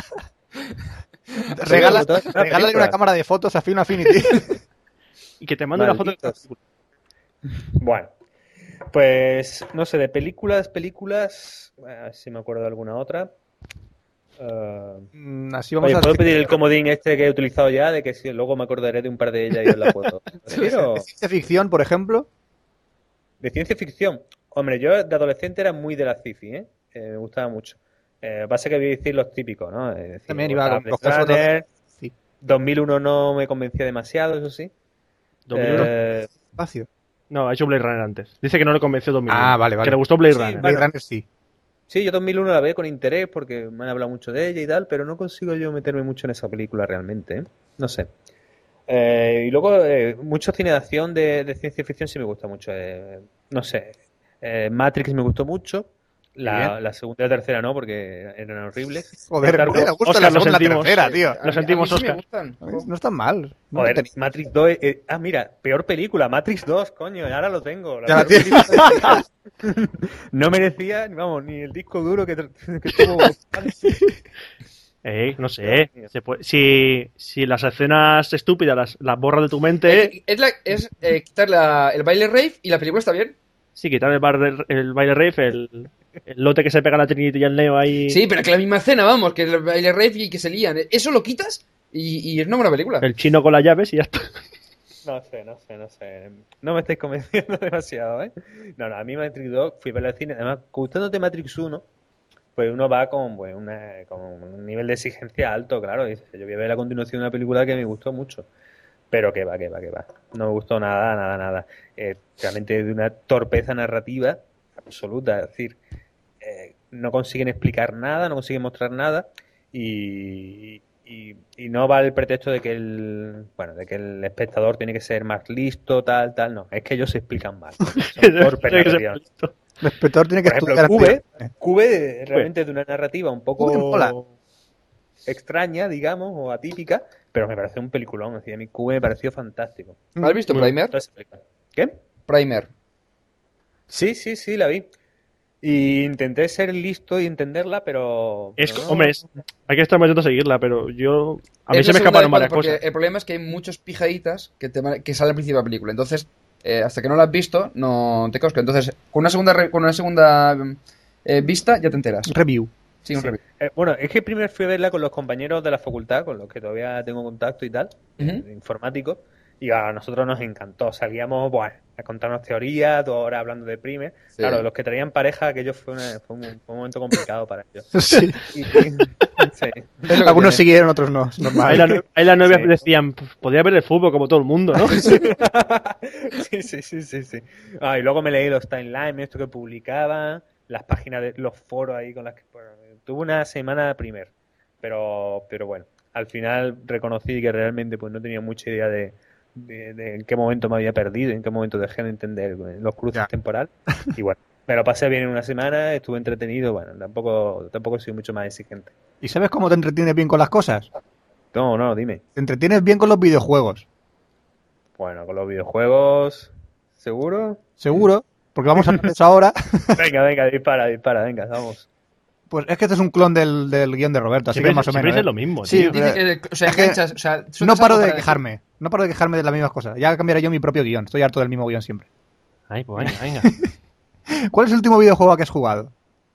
Regala, Sí, todas las regálale una películas. cámara de fotos a Film Affinity. Y que te mande una foto de. Malditos. Bueno, pues no sé, de películas, películas, a ver si me acuerdo de alguna otra. Eh, Mm, Así vamos Oye, a ¿puedo decir- pedir el comodín este que he utilizado ya? De que si luego me acordaré de un par de ellas y os la puedo decir, o- de ciencia ficción, por ejemplo. De ciencia ficción. Hombre, yo de adolescente era muy de la sci-fi, ¿eh? Eh, me gustaba mucho. Eh, pasa que voy a decir los típicos, ¿no? Es decir, También me iba gustaba con los Blade cuatro Runner, Sí. dos mil uno no me convencía demasiado, eso sí. dos mil uno. Eh, Espacio. No, ha hecho Blade Runner antes. Dice que no le convenció dos mil uno. Ah, vale, vale. Que le gustó Blade Sí, Runner. Blade bueno. Runner sí. Sí, yo dos mil uno la veo con interés porque me han hablado mucho de ella y tal, pero no consigo yo meterme mucho en esa película realmente, ¿eh? No sé. Eh, y luego, eh, mucho cine de acción de, de ciencia ficción sí me gusta mucho. eh, no sé. Eh, Matrix me gustó mucho. La, Bien. la segunda y la tercera no, porque eran horribles. Joder, Star me Wars- gusta Oscar, la lo segunda, la sentimos. tercera, tío. A mí- Lo sentimos, a mí sí me Oscar. gustan. No está mal. No Joder, tenía- Matrix dos. eh, ah, mira, peor película, Matrix dos, coño, ahora lo tengo. La Ya la peor tienes. película. No merecía, vamos, ni el disco duro que, que tuvo. Eh, no sé. Se puede- si, si las escenas estúpidas las, las borras de tu mente, Eh, Es, la, es eh, quitar la- el baile rave y la película está bien. sí, quitar el, bar de- el baile rave, el, el lote que se pega la Trinity y el Neo ahí. Sí, pero que la misma escena, vamos, que el baile rave y que se lían. Eso lo quitas y, y es una buena película. El chino con las llaves y ya está. No sé, no sé, no sé. No me estáis convenciendo demasiado, ¿eh? No, no, a mí Matrix dos fui a ver al cine. Además, gustándote Matrix uno, pues uno va con, pues, una, con un nivel de exigencia alto, claro. Dice, yo voy a ver a continuación una película que me gustó mucho. Pero que va, que va, que va. No me gustó nada, nada, nada. Eh, realmente de una torpeza narrativa absoluta. Es decir, eh, no consiguen explicar nada, no consiguen mostrar nada. Y, y, y no va el pretexto de que el bueno de que el espectador tiene que ser más listo, tal, tal. No, es que ellos se explican mal. Son torpes Tiene que ser narrativamente. listo. El espectador tiene que Por ejemplo, estudiar. Cube, Eh, Cube realmente es de una narrativa un Cube mola. poco extraña, digamos, o atípica, pero me pareció un peliculón. Es decir, a mí Cube me pareció fantástico. ¿Has visto Primer? Toda esa película. ¿Qué? Primer. Sí, sí, sí, la vi. Y intenté ser listo y entenderla, pero... Es, pero no. hombre, es- hay que estar muy atento a seguirla, pero yo. A mí Es se la me segunda escaparon vez varias porque cosas. El problema es que hay muchos pijaditas que, te, que salen al principio de la película. Entonces, eh, hasta que no la has visto, no te cosca. Entonces, con una segunda, re- con una segunda eh, vista, ya te enteras. Review. Sí, un Sí. review. Eh, bueno, es que primero fui a verla con los compañeros de la facultad, con los que todavía tengo contacto y tal, Ujú. eh, informáticos, y a nosotros nos encantó. Salíamos, bueno, a contarnos teorías, dos horas hablando de Primer. Sí. Claro, los que traían pareja, aquello fue, una- fue, un, fue un momento complicado para ellos. Sí. Y- y- sí. Es lo que Algunos tiene. siguieron, otros no. Es normal. Ahí, la, ahí las novias Sí. decían, "Pues, podría ver el fútbol como todo el mundo, ¿no? Sí, sí, sí, sí, sí. Ah, y luego me leí los timelines, esto que publicaban, las páginas de los foros ahí con las que... bueno, tuve una semana Primer, pero, pero bueno, al final reconocí que realmente pues no tenía mucha idea de, de, de en qué momento me había perdido, en qué momento dejé de entender los cruces Ya. temporales. Y bueno, me lo pasé bien en una semana, estuve entretenido, bueno, tampoco, tampoco he sido mucho más exigente. ¿Y sabes cómo te entretienes bien con las cosas? No, no, dime. Te entretienes bien con los videojuegos. Bueno, con los videojuegos, ¿seguro? Seguro. Porque vamos a hablar de eso ahora. Venga, venga, dispara, dispara, venga, vamos. Pues es que este es un clon del, del guión de Roberto, así Siempre, que más o siempre menos. dicen ¿eh? lo mismo, Sí, tío. Dice que, o sea, Es que enganchas, o sea, No sueltas paro algo de para quejarme. No paro de quejarme de las mismas cosas. Ya cambiaré yo mi propio guión. Estoy harto del mismo guión siempre. Ay, pues venga, venga. ¿Cuál es el último videojuego que has jugado?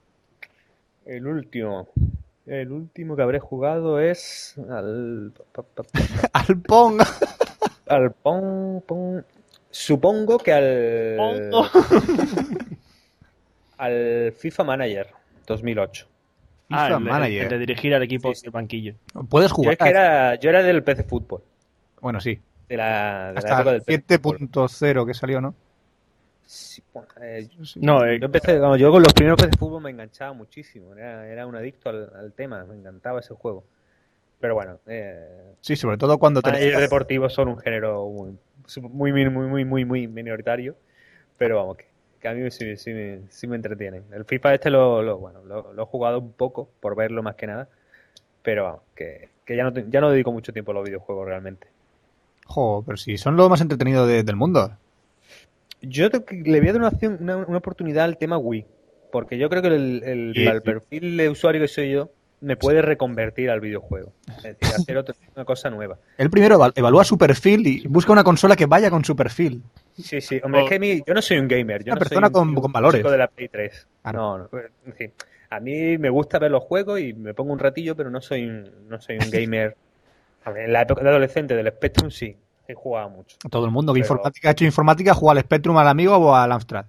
El último. El último que habré jugado es al pa- pa- pa- Al Pong. al Pong, Pong. Supongo que al Pongo. al FIFA Manager dos mil ocho. Ah, FIFA el, el- Manager. el de dirigir al equipo Sí, sí. del banquillo. Puedes Yo, jugar. es que era, yo era del P C Fútbol, Bueno, sí. de la, de la Hasta época del P C siete Fútbol. punto cero que salió, ¿no? Sí, bueno, eh, No, eh, yo empecé, vamos, yo con los primeros P C Fútbol me enganchaba muchísimo, era, era un adicto al, al tema, me encantaba ese juego. Pero bueno, eh, Sí, sobre todo cuando te managers deportivos son un género muy, muy, muy, muy, muy, muy, muy minoritario, pero vamos, que, que a mí sí, sí, me, sí me entretienen. El FIFA este lo, lo, bueno, lo, lo he jugado un poco, por verlo más que nada, pero vamos, que, que ya, no, te- ya no dedico mucho tiempo a los videojuegos realmente. Jo, pero si son lo más entretenido de- del mundo. Yo te- le voy a dar una, opción- una, una oportunidad al tema Wii, porque yo creo que el, el, Sí, para el sí. perfil de usuario que soy yo, me puede reconvertir al videojuego. Es decir, hacer otra, una cosa nueva. Él primero eva- evalúa su perfil y busca una consola que vaya con su perfil. Sí, sí, hombre, es que a mí, yo no soy un gamer, yo Una no persona soy un, con- un con valores. chico de la Play tres. Claro. No, no, es decir, a mí me gusta ver los juegos y me pongo un ratillo, pero no soy un, no soy un gamer. A ver, en la época de adolescente del Spectrum sí, he jugado mucho. Todo el mundo que Pero- informática ha hecho informática juega al Spectrum, al amigo o al Amstrad.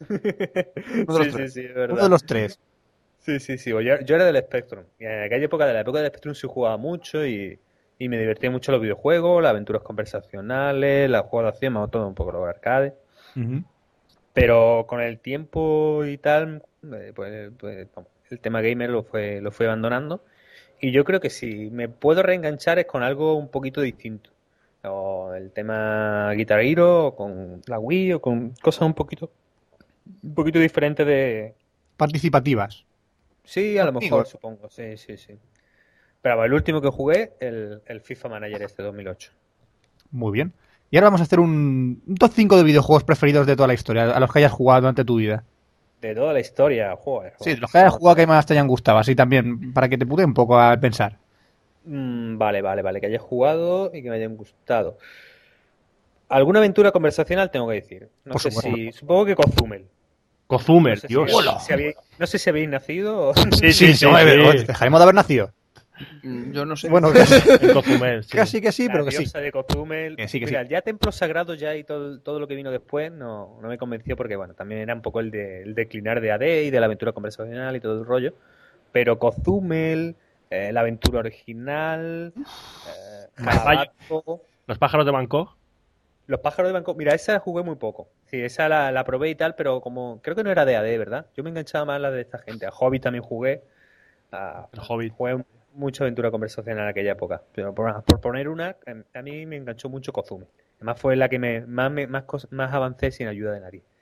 los Sí, sí, tres. sí, es verdad. Uno de los tres. Sí, sí, sí. Yo, yo era del Spectrum. Y en aquella época, de la época del Spectrum, sí jugaba mucho y, y me divertía mucho los videojuegos, las aventuras conversacionales, los juegos de acción, más todo un poco los arcades. Ujú. Pero con el tiempo y tal, eh, pues, pues, vamos, el tema gamer lo fue, lo fue abandonando. Y yo creo que si me puedo reenganchar es con algo un poquito distinto. O el tema Guitar Hero, o con la Wii, o con cosas un poquito, un poquito diferentes de, Participativas. sí, a lo Conmigo. mejor, supongo, sí, sí, sí. Pero bueno, el último que jugué, el, el FIFA Manager este dos mil ocho. Muy bien. Y ahora vamos a hacer un, un top cinco de videojuegos preferidos de toda la historia, a los que hayas jugado durante tu vida. De toda la historia, joder. Sí, de joder. los que hayas jugado que más te hayan gustado, así también, para que te pude un poco a pensar. Mm, vale, vale, vale, que hayas jugado y que me hayan gustado. Alguna aventura conversacional tengo que decir. No Por sé supuesto. si, supongo que Kozumer. Kozumer, No sé si, Dios. si habéis, no sé si habéis nacido o... Sí, sí, sí. no, sí. eh, dejaremos de haber nacido. Mm, Yo no sé. Bueno, casi, El Kozumer, sí. casi que sí, La pero que sí. diosa de Cozumel. Que sí, que Mira, sí. ya Templos Sagrados ya y todo, todo lo que vino después no, no me convenció porque, bueno, también era un poco el, de, el declinar de A D y de la aventura conversacional y todo el rollo. Pero Cozumel, eh, la aventura original, eh, Jarabato, Los pájaros de Bangkok. los pájaros de Bangkok. Mira, esa jugué muy poco. Sí, esa la, la probé y tal, pero como creo que no era de A D, ¿verdad? Yo me enganchaba más a la de esta gente. A Hobbit también jugué. A, El Hobbit. Jugué mucha aventura conversacional en aquella época. Pero por, por poner una, em, a mí me enganchó mucho Kozume. Además fue la que me más, me- más, cos- más avancé sin ayuda de nadie.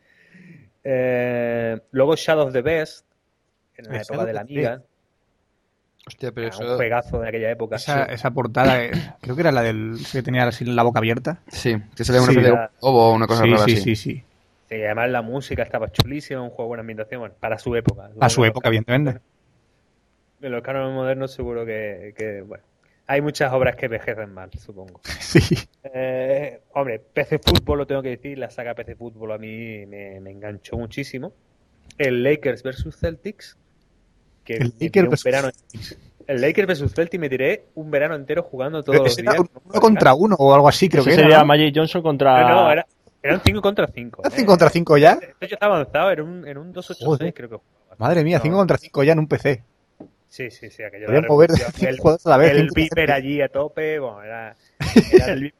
Eh, luego Shadow of the Beast, en la El época Shadow de la of the Amiga. Hostia, pero Era un eso... juegazo de aquella época. Esa, Sí. esa portada, eh, creo que era la del que tenía así la boca abierta. Sí, que se ve una Sí, especie de la- ovo o una cosa Sí, rara sí, así. sí, sí. Sí, además la música estaba chulísima, un juego de buena ambientación, bueno, para su época. A su Los época, evidentemente. En los cánones modernos seguro que, que, bueno, hay muchas obras que envejecen mal, supongo. Sí. Eh, hombre, P C Fútbol, lo tengo que decir, la saga P C Fútbol a mí me, me enganchó muchísimo. El Lakers versus Celtics, que El me tiré Lakers un versus verano, el Lakers versus Celtics me tiré un verano entero jugando todos los Ese era días. un- uno contra uno o algo así, creo Ese que sería era. ¿no? Magic Johnson contra. No, no, era, eran cinco contra cinco. ¿Era cinco contra cinco ya? Esto ya está avanzado, era un, en un dos ocho Joder. seis creo que jugaba. Madre mía, No. cinco contra cinco ya en un P C. Sí, sí, sí, aquello Podían era mover revolución. cinco El, jugadores a la vez, el cinco Viper gente. allí a tope, bueno, era, era el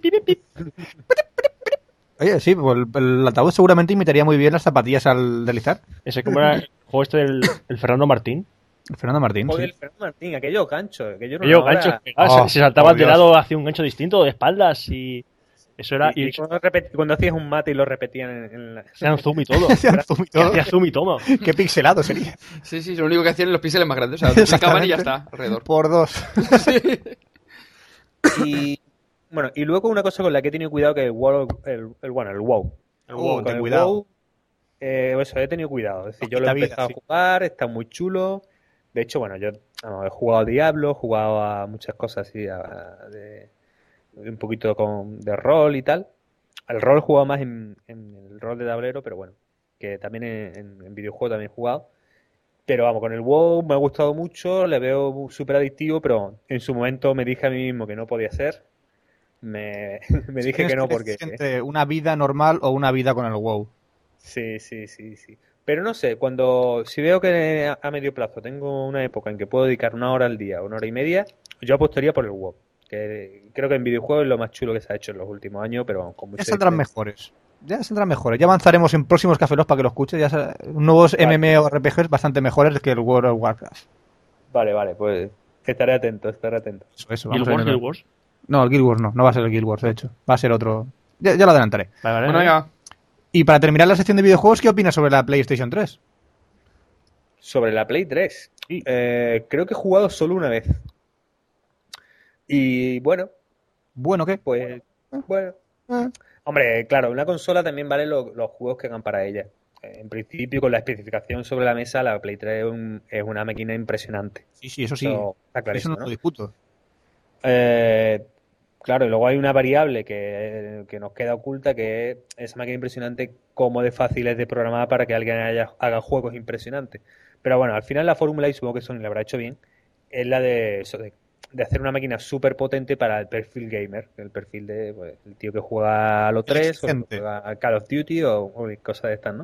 Oye, sí, pues el, el ataúd seguramente imitaría muy bien las zapatillas al deslizar. Ese como era el juego este del el Fernando Martín. Fernando Martín, Joder, sí. Fernando Martín, aquello gancho, aquello era Aquello una obra- ganchos pegados, Oh, se saltaba por de Dios. lado, hacía un gancho distinto de espaldas y eso era. Y, Y, y cuando, repet- cuando hacías un mate y lo repetían en, en la... hacían zoom y todo. Hacían zoom y Que todo. hacía zoom y todo. Qué pixelado sería. Sí, sí, lo único que hacían en los píxeles más grandes. O sea, duplicaban y ya está, alrededor. Por dos. Y bueno, y luego una cosa con la que he tenido cuidado que el WoW, el, el- bueno, el WoW. El Oh, WoW, ten con el cuidado. WoW, eh, eso, he tenido cuidado. Es decir, yo lo he Quita vida, empezado sí. a jugar, está muy chulo. De hecho, bueno, yo vamos, he jugado a Diablo, he jugado a muchas cosas así, a- a- de, un poquito con, de rol y tal. El rol he jugado más en, en el rol de tablero, pero bueno, que también en, en, en videojuego también he jugado. Pero vamos, con el WoW me ha gustado mucho, le veo súper adictivo, pero en su momento me dije a mí mismo que no podía ser. Me, me dije Tienes que no que porque... elegir entre una vida normal o una vida con el WoW. Sí, sí, sí, sí. Pero no sé, cuando si veo que a, a medio plazo tengo una época en que puedo dedicar una hora al día, una hora y media, yo apostaría por el WoW. Que creo que en videojuegos es lo más chulo que se ha hecho en los últimos años, pero vamos, con mucha Ya saldrán diferencia. mejores. Ya saldrán mejores. Ya avanzaremos en próximos Café Lock para que lo escuches. Ya sal- nuevos Vale. MMORPGs bastante mejores que el World of Warcraft. Vale, vale, pues estaré atento, estaré atento. Eso, eso. Guild vamos a Wars, ver. Guild Wars. No, el Guild Wars no. No va a ser el Guild Wars, de hecho. Va a ser otro. Ya, ya lo adelantaré. Vale, vale, Bueno, vale. venga. Y para terminar la sección de videojuegos, ¿qué opinas sobre la PlayStation tres? Sobre la Play tres, Sí. eh, creo que he jugado solo una vez. Y bueno, Bueno, ¿qué? pues, bueno. Eh. Hombre, claro, una consola también vale lo- los juegos que hagan para ella. Eh, En principio, con la especificación sobre la mesa, la Play tres es, un- es una máquina impresionante. Sí, sí, eso sí. Eso está Eso clarísimo, no ¿no? lo discuto. Eh, claro, y luego hay una variable que, que nos queda oculta, que es esa máquina impresionante, cómo de fácil es de programar para que alguien haya- haga juegos impresionantes. Pero bueno, al final la fórmula, y supongo que Sony la habrá hecho bien, es la de, eso, de, de hacer una máquina súper potente para el perfil gamer, el perfil de pues, el tío que juega a los tres, o que exigente. juega a Call of Duty o, o cosas de estas, ¿no?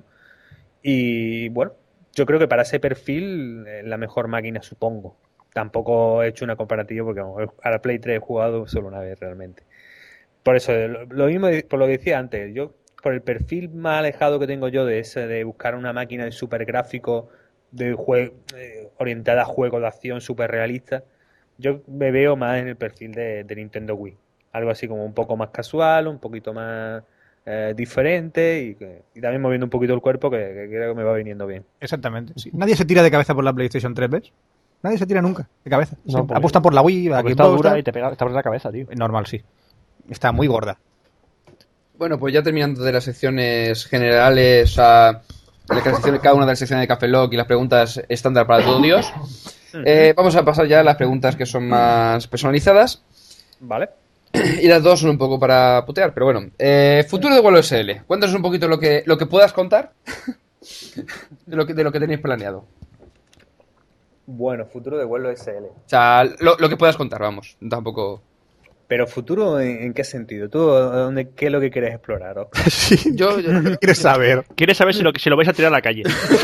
Y bueno, yo creo que para ese perfil es la mejor máquina, supongo. Tampoco he hecho una comparativa porque vamos, a la Play tres he jugado solo una vez realmente. Por eso, lo, lo mismo, de- por lo que decía antes, yo por el perfil más alejado que tengo yo de ese de buscar una máquina de super gráfico de jue- eh, orientada a juegos de acción super realista, yo me veo más en el perfil de, de Nintendo Wii. Algo así como un poco más casual, un poquito más eh, diferente y, que- y también moviendo un poquito el cuerpo que, que creo que me va viniendo bien. Exactamente. Sí. Nadie se tira de cabeza por la PlayStation tres, ¿ves? Nadie se tira nunca de cabeza. No, Siempre porque- apuestan por la Wii, Porque aquí está puedo dura estar- y te pega, te abre la cabeza, tío. Normal, sí. Está muy gorda. Bueno, pues ya terminando de las secciones generales, o sea, la sección- cada una de las secciones de Café Lock y las preguntas estándar para todo Dios, eh, vamos a pasar ya a las preguntas que son más personalizadas. ¿Vale? Y las dos son un poco para putear, pero bueno. Eh, futuro de Vuelo S L. Cuéntanos un poquito lo que, lo que puedas contar de lo que, de lo que tenéis planeado. Bueno, futuro de vuelo S L. O sea, lo, lo que puedas contar, vamos. Tampoco. Pero futuro, ¿en, en qué sentido? ¿Tú a dónde, qué es lo que quieres explorar? ¿O? Sí. Yo, yo- ¿Qué quieres saber? ¿Quieres saber si lo, si lo vais a tirar a la calle?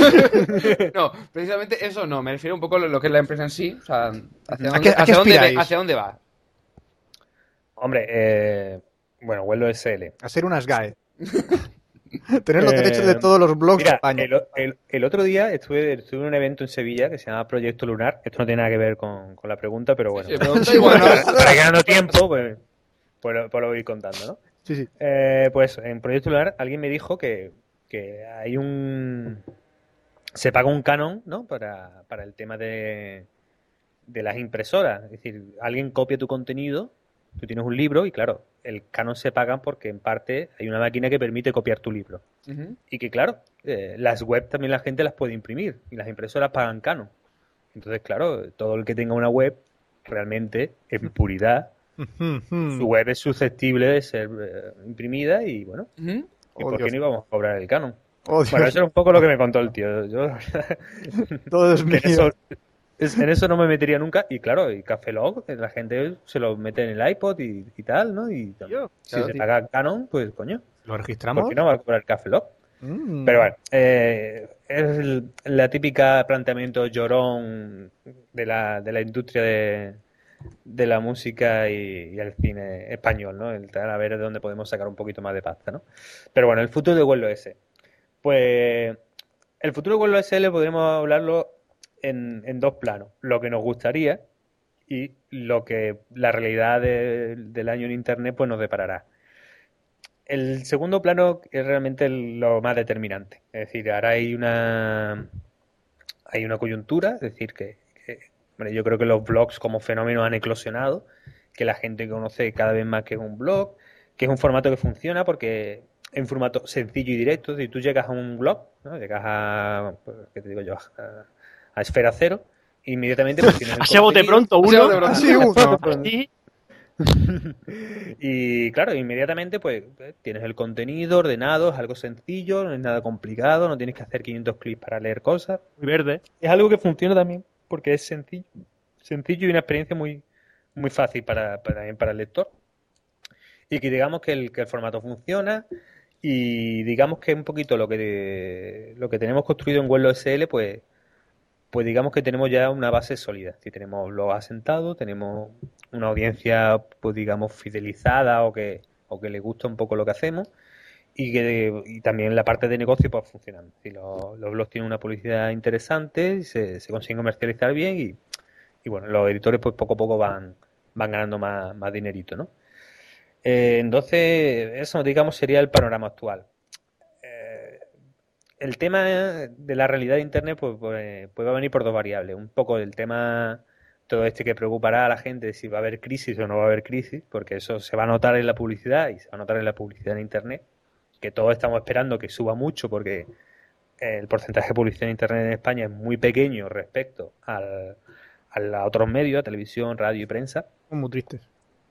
no, precisamente eso no. Me refiero un poco a lo que es la empresa en sí. O sea, hacia ¿A dónde, qué- a qué hacia dónde, aspiráis? ve- hacia dónde va. Hombre, eh, bueno, vuelo S L. Hacer unas G A E. Tener los Eh, derechos de todos los blogs de Mira, España. el, el- el otro día estuve, estuve en un evento en Sevilla que se llama Proyecto Lunar. Esto no tiene nada que ver con, con la pregunta, pero bueno. Sí, pero da Sí, igual. bueno. Para que no tiempo, pues, pues, lo, pues lo voy a ir contando, ¿no? Sí, sí. Eh, pues en Proyecto Lunar alguien me dijo que, que hay un... Se paga un canon, ¿no? Para, para el tema de, de las impresoras. Es decir, alguien copia tu contenido, tú tienes un libro y claro, el canon se paga porque en parte hay una máquina que permite copiar tu libro. Ujú. Y que claro, eh, las web también la gente las puede imprimir y las impresoras pagan canon. Entonces, claro, todo el que tenga una web, realmente, en puridad, su web es susceptible de ser eh, imprimida y bueno, Ujú. ¿y Oh, por Dios. qué no íbamos a cobrar el canon? Oh, Dios. Bueno, eso era un poco lo que me contó el tío. Yo, la verdad, Todo es que mío. en, eso, es- en eso no me metería nunca. Y claro, y Café Lock, la gente se lo mete en el iPod y, y tal, ¿no? Y si claro, se tío. paga canon, pues coño, ¿Lo ¿por registramos? qué no va a cobrar Café Lock? Mm. Pero bueno, eh, es el- la típica planteamiento llorón de la, de la industria de, de la música y, y el cine español, ¿no? El tal, a ver de dónde podemos sacar un poquito más de pasta, ¿no? Pero bueno, el futuro de Vuelo S. Pues el futuro de Vuelo S L podríamos hablarlo en, en dos planos. Lo que nos gustaría y lo que la realidad de- del año en Internet pues nos deparará. El segundo plano es realmente el- lo más determinante. Es decir, ahora hay una hay una coyuntura, es decir, que, que, hombre, yo creo que los blogs como fenómeno han eclosionado, que la gente conoce cada vez más que es un blog, que es un formato que funciona porque es un formato sencillo y directo. Si tú llegas a un blog, ¿no? Llegas a, pues, ¿qué te digo yo? A, a Esfera Cero, inmediatamente pues tienes el Así a bote contenido. pronto Así a uno. bote pronto. Así uno. Así. Y claro, inmediatamente pues tienes el contenido ordenado, es algo sencillo, no es nada complicado, no tienes que hacer quinientos clics para leer cosas. Muy verde. Es algo que funciona también porque es sencillo, sencillo y una experiencia muy, muy fácil para, para, también para el lector. Y que digamos que el, que el formato funciona Y digamos que un poquito lo que lo que tenemos construido en Weblo S L, pues, pues digamos que tenemos ya una base sólida. Si tenemos lo asentado, tenemos una audiencia, pues digamos, fidelizada o que, o que le gusta un poco lo que hacemos. Y que y también la parte de negocio pues funcionando. Si los, los blogs tienen una publicidad interesante, se, se consiguen comercializar bien y, y bueno, los editores pues poco a poco van, van ganando más, más dinerito, ¿no? Eh, entonces, eso digamos sería el panorama actual. Eh, el tema de la realidad de Internet pues, pues, pues va a venir por dos variables. Un poco el tema todo este que preocupará a la gente de si va a haber crisis o no va a haber crisis, porque eso se va a notar en la publicidad y se va a notar en la publicidad en Internet, que todos estamos esperando que suba mucho porque el porcentaje de publicidad en Internet en España es muy pequeño respecto al, a otros medios, a televisión, radio y prensa. Muy tristes.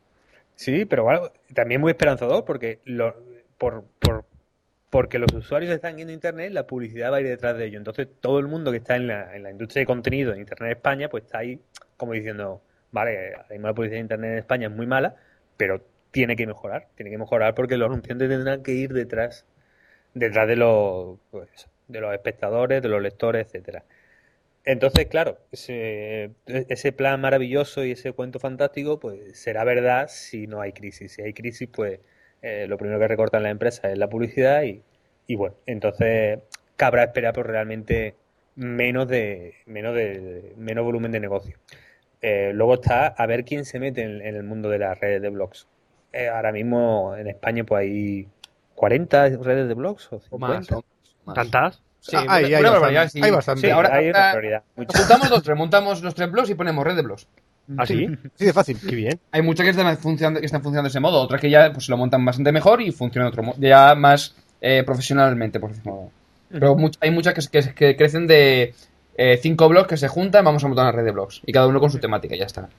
Sí, pero bueno, también muy esperanzador porque lo, por, por, porque los usuarios están yendo a Internet, la publicidad va a ir detrás de ellos. Entonces todo el mundo que está en la, en la industria de contenido en Internet en España pues está ahí como diciendo, vale, la publicidad de Internet en España es muy mala, pero tiene que mejorar, tiene que mejorar porque los anunciantes tendrán que ir detrás detrás de los pues, de los espectadores, de los lectores, etcétera. Entonces, claro, ese, ese plan maravilloso y ese cuento fantástico pues será verdad si no hay crisis. Si hay crisis, pues eh, lo primero que recortan las empresas es la publicidad y, y bueno, entonces cabrá esperar por realmente menos de menos de menos volumen de negocio. Eh, luego está a ver quién se mete en, en el mundo de las redes de blogs. Eh, ahora mismo en España pues hay cuarenta redes de blogs o cincuenta. Más, más. ¿Tantas? Sí, Ah, hay, una, hay una bastante, barbaridad, sí. hay bastante. Sí, ahora, hay una ahora prioridad. nos juntamos los tres, montamos los tres blogs y ponemos red de blogs. ¿Ah, sí? Sí, de fácil. Qué bien. Hay muchas que están funcionando, que están funcionando de ese modo, otras que ya pues, lo montan bastante mejor y funcionan de otro modo, ya más eh, profesionalmente, por decirlo modo. Pero much- hay muchas que, que, que crecen de eh, cinco blogs que se juntan, vamos a montar una red de blogs y cada uno con su temática, ya está.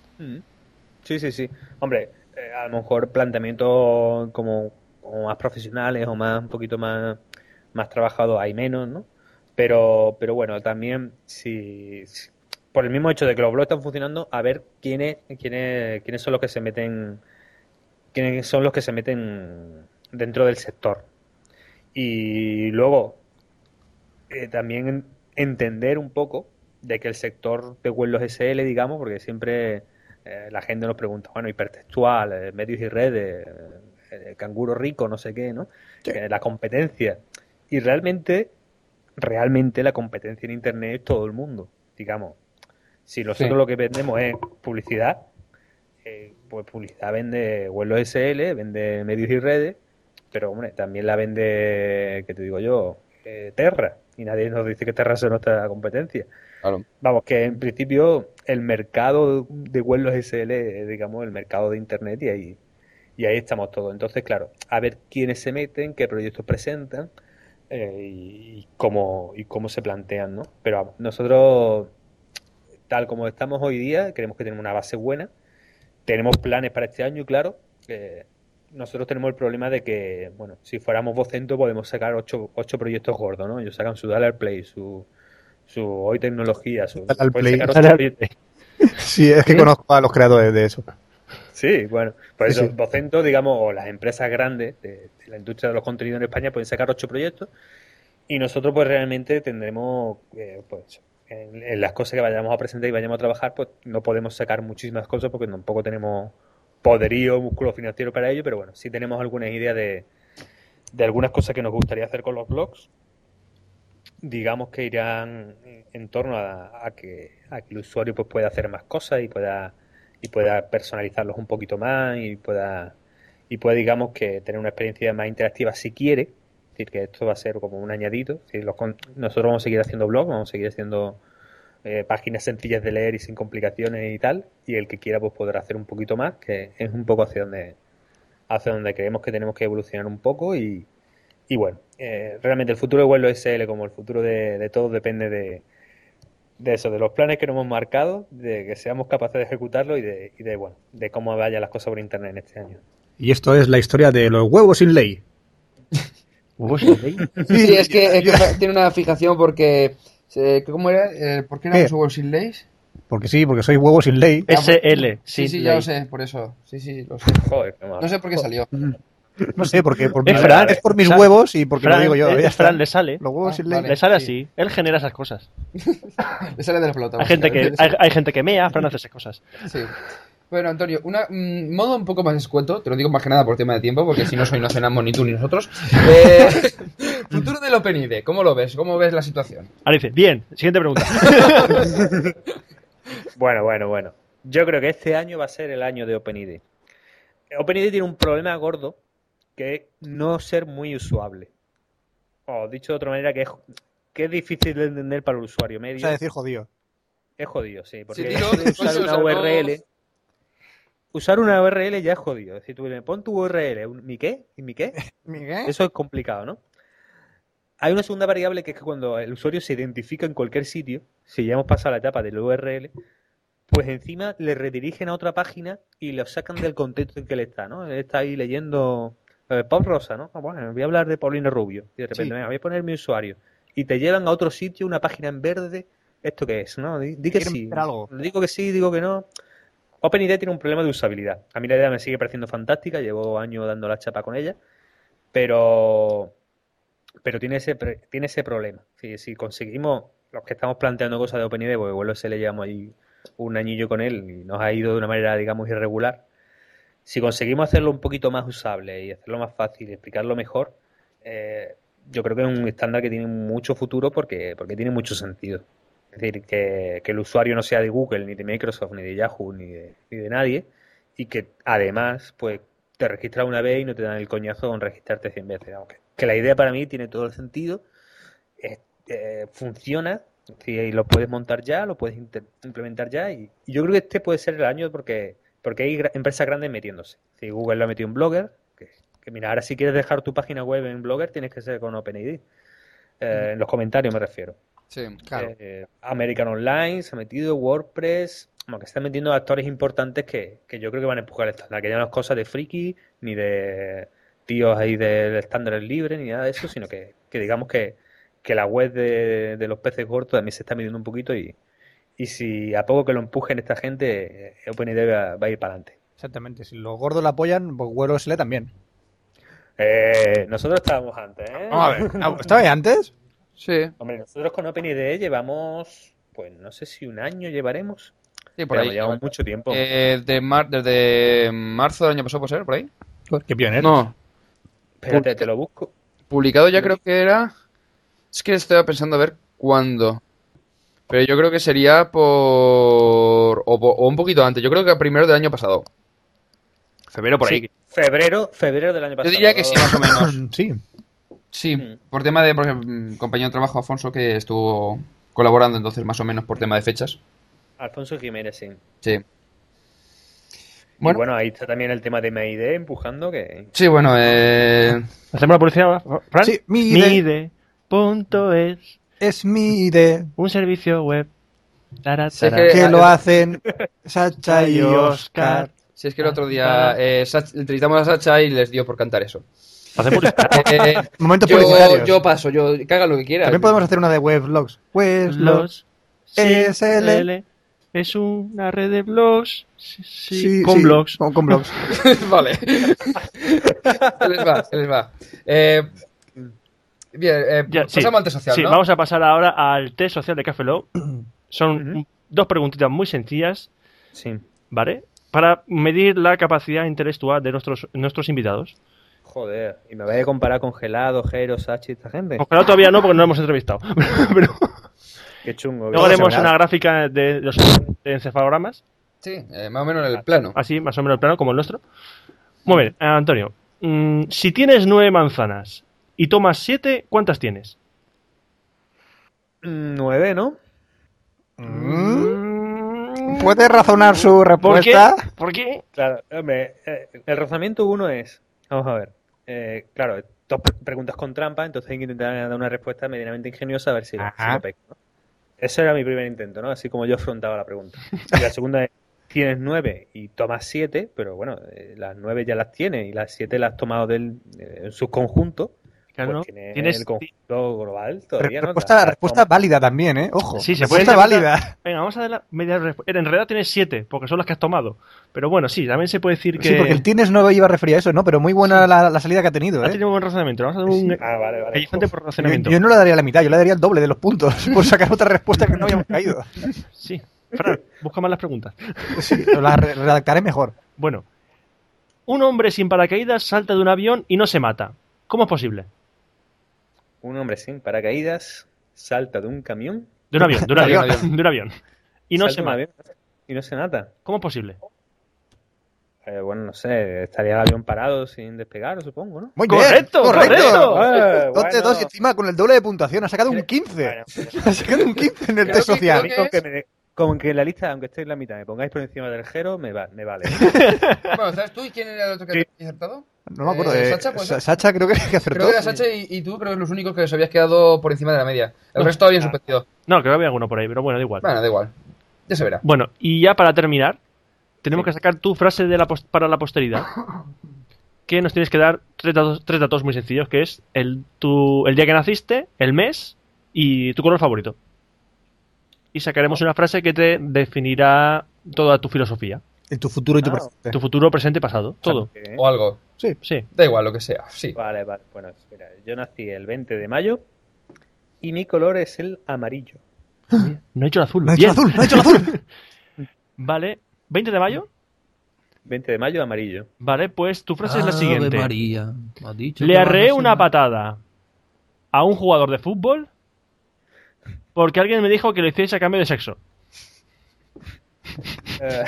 Sí, sí, sí. Hombre, eh, a lo mejor planteamientos como, como más profesionales o más un poquito más, más trabajados hay menos, ¿no? Pero, pero bueno, también si, si- por el mismo hecho de que los blogs están funcionando, a ver quiénes, quiénes, quiénes son los que se meten, quiénes son los que se meten dentro del sector. Y luego eh, también en- entender un poco de que el sector de Weblos S L, digamos, porque siempre eh, la gente nos pregunta, bueno, hipertextual, eh, medios y redes, eh, canguro rico, no sé qué, ¿no? Sí. Eh, la competencia. Y realmente, realmente la competencia en Internet es todo el mundo, digamos. Si nosotros Sí. lo que vendemos es publicidad, eh, pues publicidad vende Weblos S L, vende medios y redes, pero hombre, también la vende, ¿qué te digo yo? Eh, Terra. Y nadie nos dice que Terra sea nuestra competencia. Claro. Vamos, que en principio el mercado de Weblos S L es, digamos, el mercado de Internet y ahí, y ahí estamos todos. Entonces, claro, a ver quiénes se meten, qué proyectos presentan eh, y, y cómo, y cómo se plantean, ¿no? Pero vamos, nosotros, tal como estamos hoy día, creemos que tenemos una base buena, tenemos planes para este año, claro. Eh, nosotros tenemos el problema de que, bueno, si fuéramos Vocento podemos sacar ocho, ocho proyectos gordos, ¿no? Ellos sacan su Dollar Play, su, su Hoy Tecnología, su... Dollar pueden Play. sacar ocho Dollar proyectos. Sí, es que ¿Sí? conozco a los creadores de eso. Sí, bueno, por Sí, eso sí. Vocento, digamos, o las empresas grandes de, de la industria de los contenidos en España pueden sacar ocho proyectos y nosotros pues realmente tendremos, eh, pues, en, en las cosas que vayamos a presentar y vayamos a trabajar, pues no podemos sacar muchísimas cosas porque tampoco tenemos poderío, músculo financiero para ello, pero bueno, sí tenemos algunas ideas de, de algunas cosas que nos gustaría hacer con los blogs. Digamos que irán en torno a, a que, a que el usuario pues pueda hacer más cosas y pueda y pueda personalizarlos un poquito más y pueda y pueda digamos que tener una experiencia más interactiva si quiere. Es decir, que esto va a ser como un añadido. Es decir, los con- nosotros vamos a seguir haciendo blogs, vamos a seguir haciendo eh, páginas sencillas de leer y sin complicaciones y tal, y el que quiera pues podrá hacer un poquito más, que es un poco hacia donde hacia donde creemos que tenemos que evolucionar un poco y, y bueno, eh, realmente el futuro de Weblo S L como el futuro de, de todos depende de, de eso, de los planes que nos hemos marcado, de que seamos capaces de ejecutarlo y de, y de bueno, de cómo vayan las cosas por internet en este año. Y esto es la historia de los huevos sin ley. ¿Huevos sin ley? Sí, es que, es que tiene una fijación porque... eh, ¿Cómo era? Eh, ¿Por qué ¿Qué? éramos huevos sin leyes? Porque sí, porque soy huevos sin ley. S L. Sí, sí, sin ya ley. lo sé, por eso. Sí, sí, lo sé. Joder, qué mal. No sé por qué salió. No sé, porque por Es mis- Fran. es por mis Fran. huevos y porque Fran, lo digo yo. es ya está. Fran, le sale. Los huevos Ah, sin vale. leche. Le sale Sí. así. Él genera esas cosas. Le sale de la flauta. Hay gente que, hay, básicamente. hay gente que mea, Fran hace esas cosas. Sí. Bueno, Antonio, un mm, modo un poco más escueto, te lo digo más que nada por tema de tiempo, porque si no soy no cenamos ni tú ni nosotros. Eh, futuro del OpenID, ¿cómo lo ves? ¿Cómo ves la situación? Ahora dice, bien, siguiente pregunta. Bueno, bueno, bueno. Yo creo que este año va a ser el año de OpenID. OpenID tiene un problema gordo que es no ser muy usable. O dicho de otra manera, que es, que es difícil de entender para el usuario medio. O sea, decir jodido. Es jodido, sí. Porque Sí, dilo, usar pues, o una sea, U R L. no- Usar una U R L ya es jodido. Es decir, tú le pon tu U R L, un- ¿mi qué? ¿Y mi qué? ¿Miguel? Eso es complicado, ¿no? Hay una segunda variable que es que cuando el usuario se identifica en cualquier sitio, si ya hemos pasado la etapa del U R L, pues encima le redirigen a otra página y lo sacan del contexto en que él está, ¿no? Él está ahí leyendo eh, Pop Rosa, ¿no? Ah, bueno, voy a hablar de Paulina Rubio. Y de repente, Sí. venga, voy a poner mi usuario. Y te llevan a otro sitio, una página en verde. ¿Esto qué es? ¿No? Di, di que Quieren sí. meter algo. Digo que sí, digo que no. OpenID tiene un problema de usabilidad. A mí la idea me sigue pareciendo fantástica, llevo años dando la chapa con ella, pero pero tiene ese pre- tiene ese problema. Si, si conseguimos, los que estamos planteando cosas de OpenID, porque bueno, se le llevamos ahí un añillo con él y nos ha ido de una manera, digamos, irregular. Si conseguimos hacerlo un poquito más usable y hacerlo más fácil y explicarlo mejor, eh, yo creo que es un estándar que tiene mucho futuro porque, porque tiene mucho sentido. Es decir, que, que el usuario no sea de Google, ni de Microsoft, ni de Yahoo, ni de, ni de nadie, y que además, pues, te registras una vez y no te dan el coñazo con registrarte cien veces. Vamos, que, que la idea para mí tiene todo el sentido, es- eh, funciona, y lo puedes montar ya, lo puedes inter- implementar ya, y, y yo creo que este puede ser el año porque, porque hay gra- empresas grandes metiéndose. Si Google lo ha metido en Blogger, que, que mira, ahora si quieres dejar tu página web en Blogger tienes que ser con OpenID. Eh, en los comentarios me refiero. Sí. Claro. Eh, American Online se ha metido, WordPress, como que se están metiendo actores importantes que, que yo creo que van a empujar el estándar, que ya no es cosa de friki, ni de tíos ahí del estándar libre, ni nada de eso, sino que, que digamos que, que la web de, de los peces gordos también se está midiendo un poquito y, y si a poco que lo empujen esta gente, eh, OpenID va, va a ir para adelante. Exactamente. Si los gordos la apoyan, pues Huelo S L también. Eh, nosotros estábamos antes, ¿eh? Vamos a ver. Ah, ¿estaba ahí antes? Sí, Hombre, nosotros con OpenID llevamos, pues no sé si un año llevaremos, sí, por pero ahí. llevamos mucho tiempo. Eh, de mar- desde marzo del año pasado, ¿puede ser? ¿Por ahí? Qué pionero. No, Espérate, te lo busco. publicado ya creo que era... Es que estaba pensando a ver cuándo. Pero yo creo que sería por... O, po- o un poquito antes. Yo creo que a primero del año pasado. Febrero por Sí, ahí. febrero, febrero del año Yo pasado. diría que sí, más o menos. Sí. Sí, Mm. por tema de... Por ejemplo, mm, compañero de trabajo Afonso que estuvo colaborando entonces más o menos por tema de fechas. Alfonso Jiménez, sí. Sí. Y Bueno. bueno, ahí está también el tema de M I D empujando que... Sí, bueno, eh... ¿Hacemos la publicidad, Fran? Sí, mi ide. Mide punto es Es mi idea. un servicio web. Tara, Sí, es tara. que- Que eh, lo hacen Sacha y y Oscar. Oscar. si es que el otro día eh, Sach- entrevistamos a Sacha y les dio por cantar eso. Hacemos publicidad. Eh, Momentos yo, publicitarios. yo paso, yo que haga lo que quiera. También podemos hacer una de weblogs. Weblogs. Los S L. S L es una red de blogs sí, sí, Sí, con sí, blogs. Con, con blogs. Vale. Se les va, se les va. Eh, bien, eh, Ya, sí. pasamos al test social, Sí, ¿no? vamos a pasar ahora al test social de Café Lock. Son Ujú. dos preguntitas muy sencillas, Sí. ¿vale? Para medir la capacidad intelectual de nuestros, nuestros invitados. Joder, y me vais a comparar con Gelado, Jero, Sachi, esta gente. Ojalá todavía no, porque no lo hemos entrevistado. Pero Qué chungo. luego ¿verdad? haremos hablar. una gráfica de los de encefalogramas, Sí, eh, más o menos en el plano. así más o menos el plano como el nuestro. Muy bien, eh, Antonio. mm, si tienes nueve manzanas y tomas siete, ¿cuántas tienes? Mm, Nueve, ¿no? Mm, ¿Puede razonar su ¿Por qué? respuesta? ¿Por qué? Claro, hombre, eh, el razonamiento uno es, vamos a ver, eh, claro, dos pre- preguntas con trampa, entonces hay que intentar dar una respuesta medianamente ingeniosa a ver si, Ajá. si lo pego, ¿no? Ese era mi primer intento, ¿no? Así como yo afrontaba la pregunta. Y la segunda es, tienes nueve y tomas siete, pero bueno, eh, las nueve ya las tienes y las siete las has tomado del, eh, en su conjunto, Claro, ¿no? Pues tiene Tienes- el conjunto global todavía, ¿no? Respuesta, La- la- respuesta válida también, ¿eh? Ojo. Sí, se puede respuesta decir- válida. Venga, vamos a dar la media respuesta. En realidad tienes siete, porque son las que has tomado. Pero bueno, sí, también se puede decir que Sí, porque el Tines no iba a referir a eso, ¿no? Pero muy buena la, la salida que ha tenido, ha ¿eh? tenido un buen razonamiento. Vamos a dar un Ah, vale, vale. callejante por Yo, razonamiento. yo no le daría la mitad, yo le daría el doble de los puntos por sacar otra respuesta que no habíamos caído. Sí. Fran, busca más las preguntas. Sí, la re- redactaré mejor. Bueno, un hombre sin paracaídas salta de un avión y no se mata. ¿Cómo es posible? Un hombre sin paracaídas salta de un camión De un avión, de un De un avión, avión. de un avión. Y no salta se de un mata. avión y no se mata. ¿Cómo es posible? Eh, bueno, no sé, estaría el avión parado sin despegar, supongo, ¿no? Muy ¡Correcto, bien, correcto! Eh, Dos de bueno. dos y encima con el doble de puntuación. Ha sacado un quince. Bueno, pues, Ha sacado un quince en el Creo test que- social. creo con, que me- con que en la lista, aunque esté en la mitad, me pongáis por encima del Jero, me, va, me vale. Bueno, ¿sabes tú y quién era el otro que Sí. había acertado? No me acuerdo. Eh, eh, Sacha, ¿puede Sa- ser? Sacha creo que, que acertó. Creo que era Sacha y, y tú creo que los únicos que os habías quedado por encima de la media. El resto habían suspendido. No, creo que había alguno por ahí, pero bueno, da igual. Bueno, da igual. Ya se verá. Bueno, y ya para terminar, tenemos que sacar tu frase de la pos- para la posteridad. Que nos tienes que dar tres datos, tres datos muy sencillos, que es el, tu, el día que naciste, el mes y tu color favorito. Y sacaremos una frase que te definirá toda tu filosofía. En tu futuro y tu Ah, presente. Tu futuro, presente, pasado. Todo. ¿Eh? O algo. Sí. Da igual lo que sea. Sí. Vale, vale. Bueno, mira, yo nací el veinte de mayo y mi color es el amarillo. No he hecho el azul. No ha hecho el Bien. azul, no ha hecho el azul. Vale. ¿veinte de mayo? veinte de mayo, amarillo. Vale, pues tu frase es la Ave siguiente. María, ha dicho Le que van a arreé una cenar. patada a un jugador de fútbol porque alguien me dijo que lo hiciese a cambio de sexo. Eh,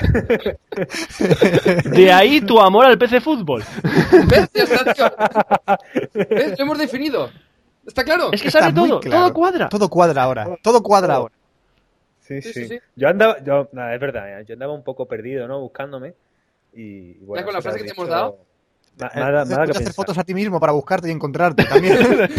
De ahí tu amor al P C Fútbol. ¿Ves? Ya está, tío. ¿Ves? Lo hemos definido. ¿Está claro? Es que Está sale muy todo, claro. todo cuadra. Todo cuadra ahora. Todo cuadra ahora. sí, Sí, sí, sí, sí. Yo andaba, yo, nada, es verdad, yo andaba un poco perdido, ¿no? Buscándome. Y bueno, Ya con la eso frase has que te hemos dicho, dado. na- Nada, Puedes nada que hacer pensar. fotos a ti mismo para buscarte y encontrarte también.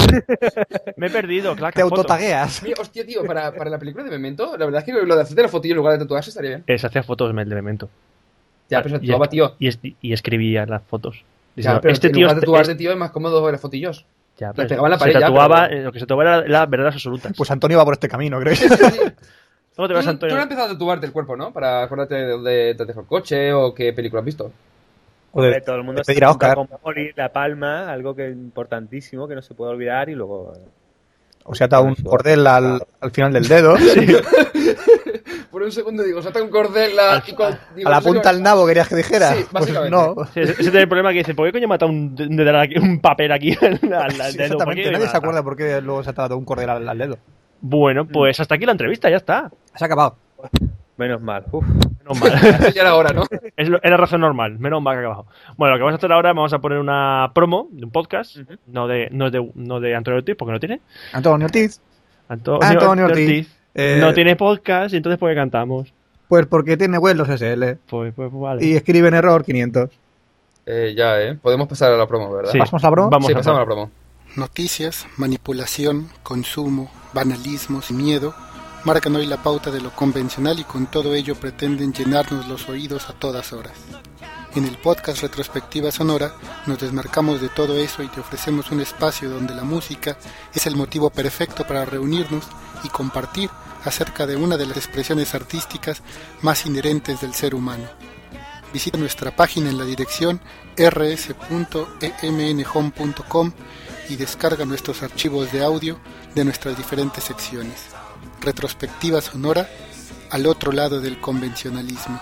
Me he perdido, claro. Te autotagueas. Mira, hostia, tío, para, para la película de Memento, la verdad es que lo de hacerte la fotillo en lugar de tatuarse estaría bien. Se hacía fotos de memento. Ya, pero se Y, tatuaba, tío. y, es- y escribía las fotos. Dice, Ya, no, pero este en tío lugar de es- tatuarte, es- tío, es más cómodo ver las fotillos. ya, las pero pegaba en la se pared ya, tatuaba, pero- eh, lo que se tatuaba era las verdades absolutas. Pues Antonio va por este camino, creo. Sí, sí, sí. ¿Cómo te Tú, vas, tú Antonio? no has empezado a tatuarte el cuerpo, ¿no? Para acordarte de dónde te has dejado el coche o qué película has visto. Joder, Hombre, todo el mundo te pedirá apunta Oscar. con Mori, La Palma, algo que es importantísimo, que no se puede olvidar y luego... O sea, te ha un cordel al, al final del dedo. Por un segundo digo, salta un cordel la, y cuando- digo, A la no sé punta qué- del nabo querías que dijera. Sí, Pues básicamente. no. Sí, ese ese tiene el problema que dice, ¿por qué coño me ha matado un, un, dedal aquí- un papel aquí al, al- al Sí, dedo? ¿Por qué exactamente. me Nadie ha se acuerda matado? por qué luego se ha dado un cordel al, al dedo. Bueno, pues hasta aquí la entrevista, ya está. Se ha acabado. Menos mal. Uf. Menos mal. Eso ya era hora, ¿no? Es lo- era razón normal, menos mal que ha acabado. Bueno, lo que vamos a hacer ahora, vamos a poner una promo de un podcast, no de no es de, no de Antonio Ortiz, porque no tiene. Antonio Ortiz. Antonio, Antonio Ortiz. Eh, no tiene podcast y entonces ¿por qué cantamos? Pues porque tiene web los S L. Pues, pues, pues vale. Y escribe en error quinientos. Eh, ya, ¿eh? Podemos pasar a la promo, ¿verdad? Sí. ¿Pasamos la broma? Vamos sí, a pasamos a la promo. promo. Noticias, manipulación, consumo, banalismos y miedo marcan hoy la pauta de lo convencional y con todo ello pretenden llenarnos los oídos a todas horas. En el podcast Retrospectiva Sonora nos desmarcamos de todo eso y te ofrecemos un espacio donde la música es el motivo perfecto para reunirnos y compartir acerca de una de las expresiones artísticas más inherentes del ser humano. Visita nuestra página en la dirección erre ese punto e eme ene home punto com y descarga nuestros archivos de audio de nuestras diferentes secciones. Retrospectiva Sonora, al otro lado del convencionalismo.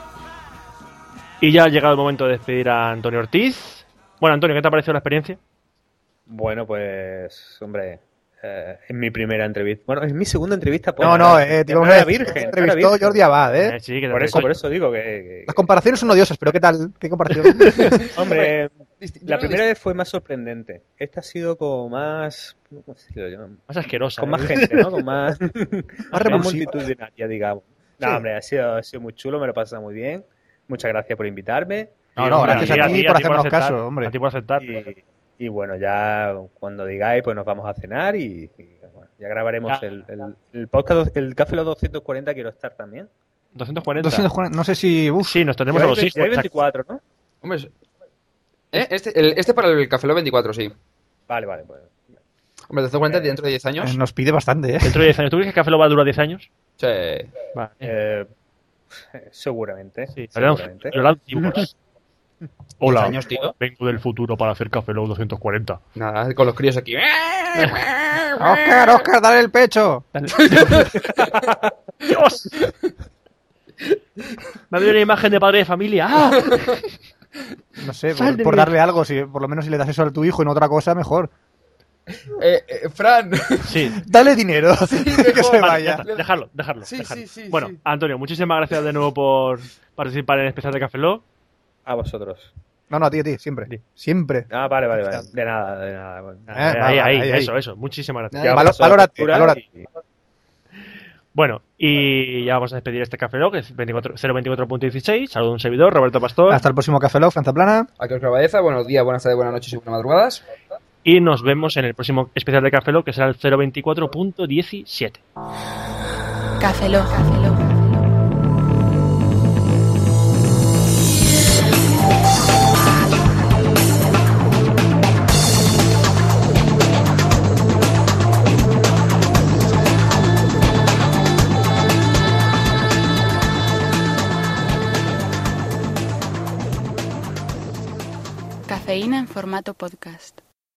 Y ya ha llegado el momento de despedir a Antonio Ortiz. Bueno, Antonio, ¿qué te ha parecido la experiencia? Bueno, pues, hombre, eh, es mi primera entrevista. Bueno, es mi segunda entrevista. Pues, No, no, eh, tío, no era hombre, virgen. no era entrevistó virgen. Jordi Abad, ¿eh? Eh, sí, que te Por eso, soy- por eso digo que... que- Las comparaciones son odiosas, pero ¿qué tal? ¿Qué comparación? Hombre, Disti- la yo primera creo vez fue más sorprendente. Esta ha sido como más... ¿Cómo decirlo yo? Más asquerosa. Con ¿eh? más gente, ¿no? Con más... Más más repulsiva. multitudinaria, digamos. No, Sí. hombre, ha sido, ha sido muy chulo, me lo he pasado muy bien. Muchas gracias por invitarme. No, Y, no, hombre, gracias a ti por hacernos aceptar, caso, hombre. A ti por aceptar. Y, y bueno, ya cuando digáis, pues nos vamos a cenar y, y, bueno, ya grabaremos Ya. el, el, el podcast, el Café Los doscientos cuarenta, quiero estar también. doscientos cuarenta. doscientos cuarenta, no sé si... Uf, Sí, nos tendremos a los Ya hay hijos. veinticuatro, ¿no? Hombre, es- ¿eh? Este, el, este para el Café Lock veinticuatro, sí. Vale, vale, pues. Hombre, ¿te das cuenta? Dentro de diez años. Eh, Nos pide bastante, ¿eh? Dentro de diez años. ¿Tú crees que Café Lock va a durar diez años? Sí. Vale. Eh, seguramente. Sí, seguramente. lo lanzamos. Hola, años, tío. vengo del futuro para hacer Café Lock doscientos cuarenta. Nada, con los críos aquí. ¡Oscar, Oscar, dale el pecho! ¡Dios! Me ha habido una imagen de padre de familia. ¡Ah! No sé, Sal por, de por mí. darle algo, si, por lo menos si le das eso a tu hijo y no otra cosa, mejor. Eh, eh, Fran. Sí. Dale dinero, que se Vale, ya vaya. está, dejarlo, dejarlo. Sí, dejarlo. sí, sí, bueno, sí. Antonio, muchísimas gracias de nuevo por participar en el especial de Café Lock. A vosotros. No, no, a ti, a ti, siempre. Sí. Siempre. Ah, vale, vale, vale. De nada, de nada. Bueno, Eh, ahí, vale, ahí, ahí, eso, ahí. eso. Muchísimas gracias. ya Valo- paso la valórate, factura valórate. y- Bueno, y ya vamos a despedir este Café Lock, que es veinticuatro cero veinticuatro punto dieciséis. Saludo a un servidor, Roberto Pastor. Hasta el próximo Café Lock, Franza Plana. Aquí os Baeza. Buenos días, buenas tardes, buenas noches y buenas madrugadas. Y nos vemos en el próximo especial de Café Lock, que será el cero veinticuatro punto diecisiete. Café Lock. Cafeína en formato podcast.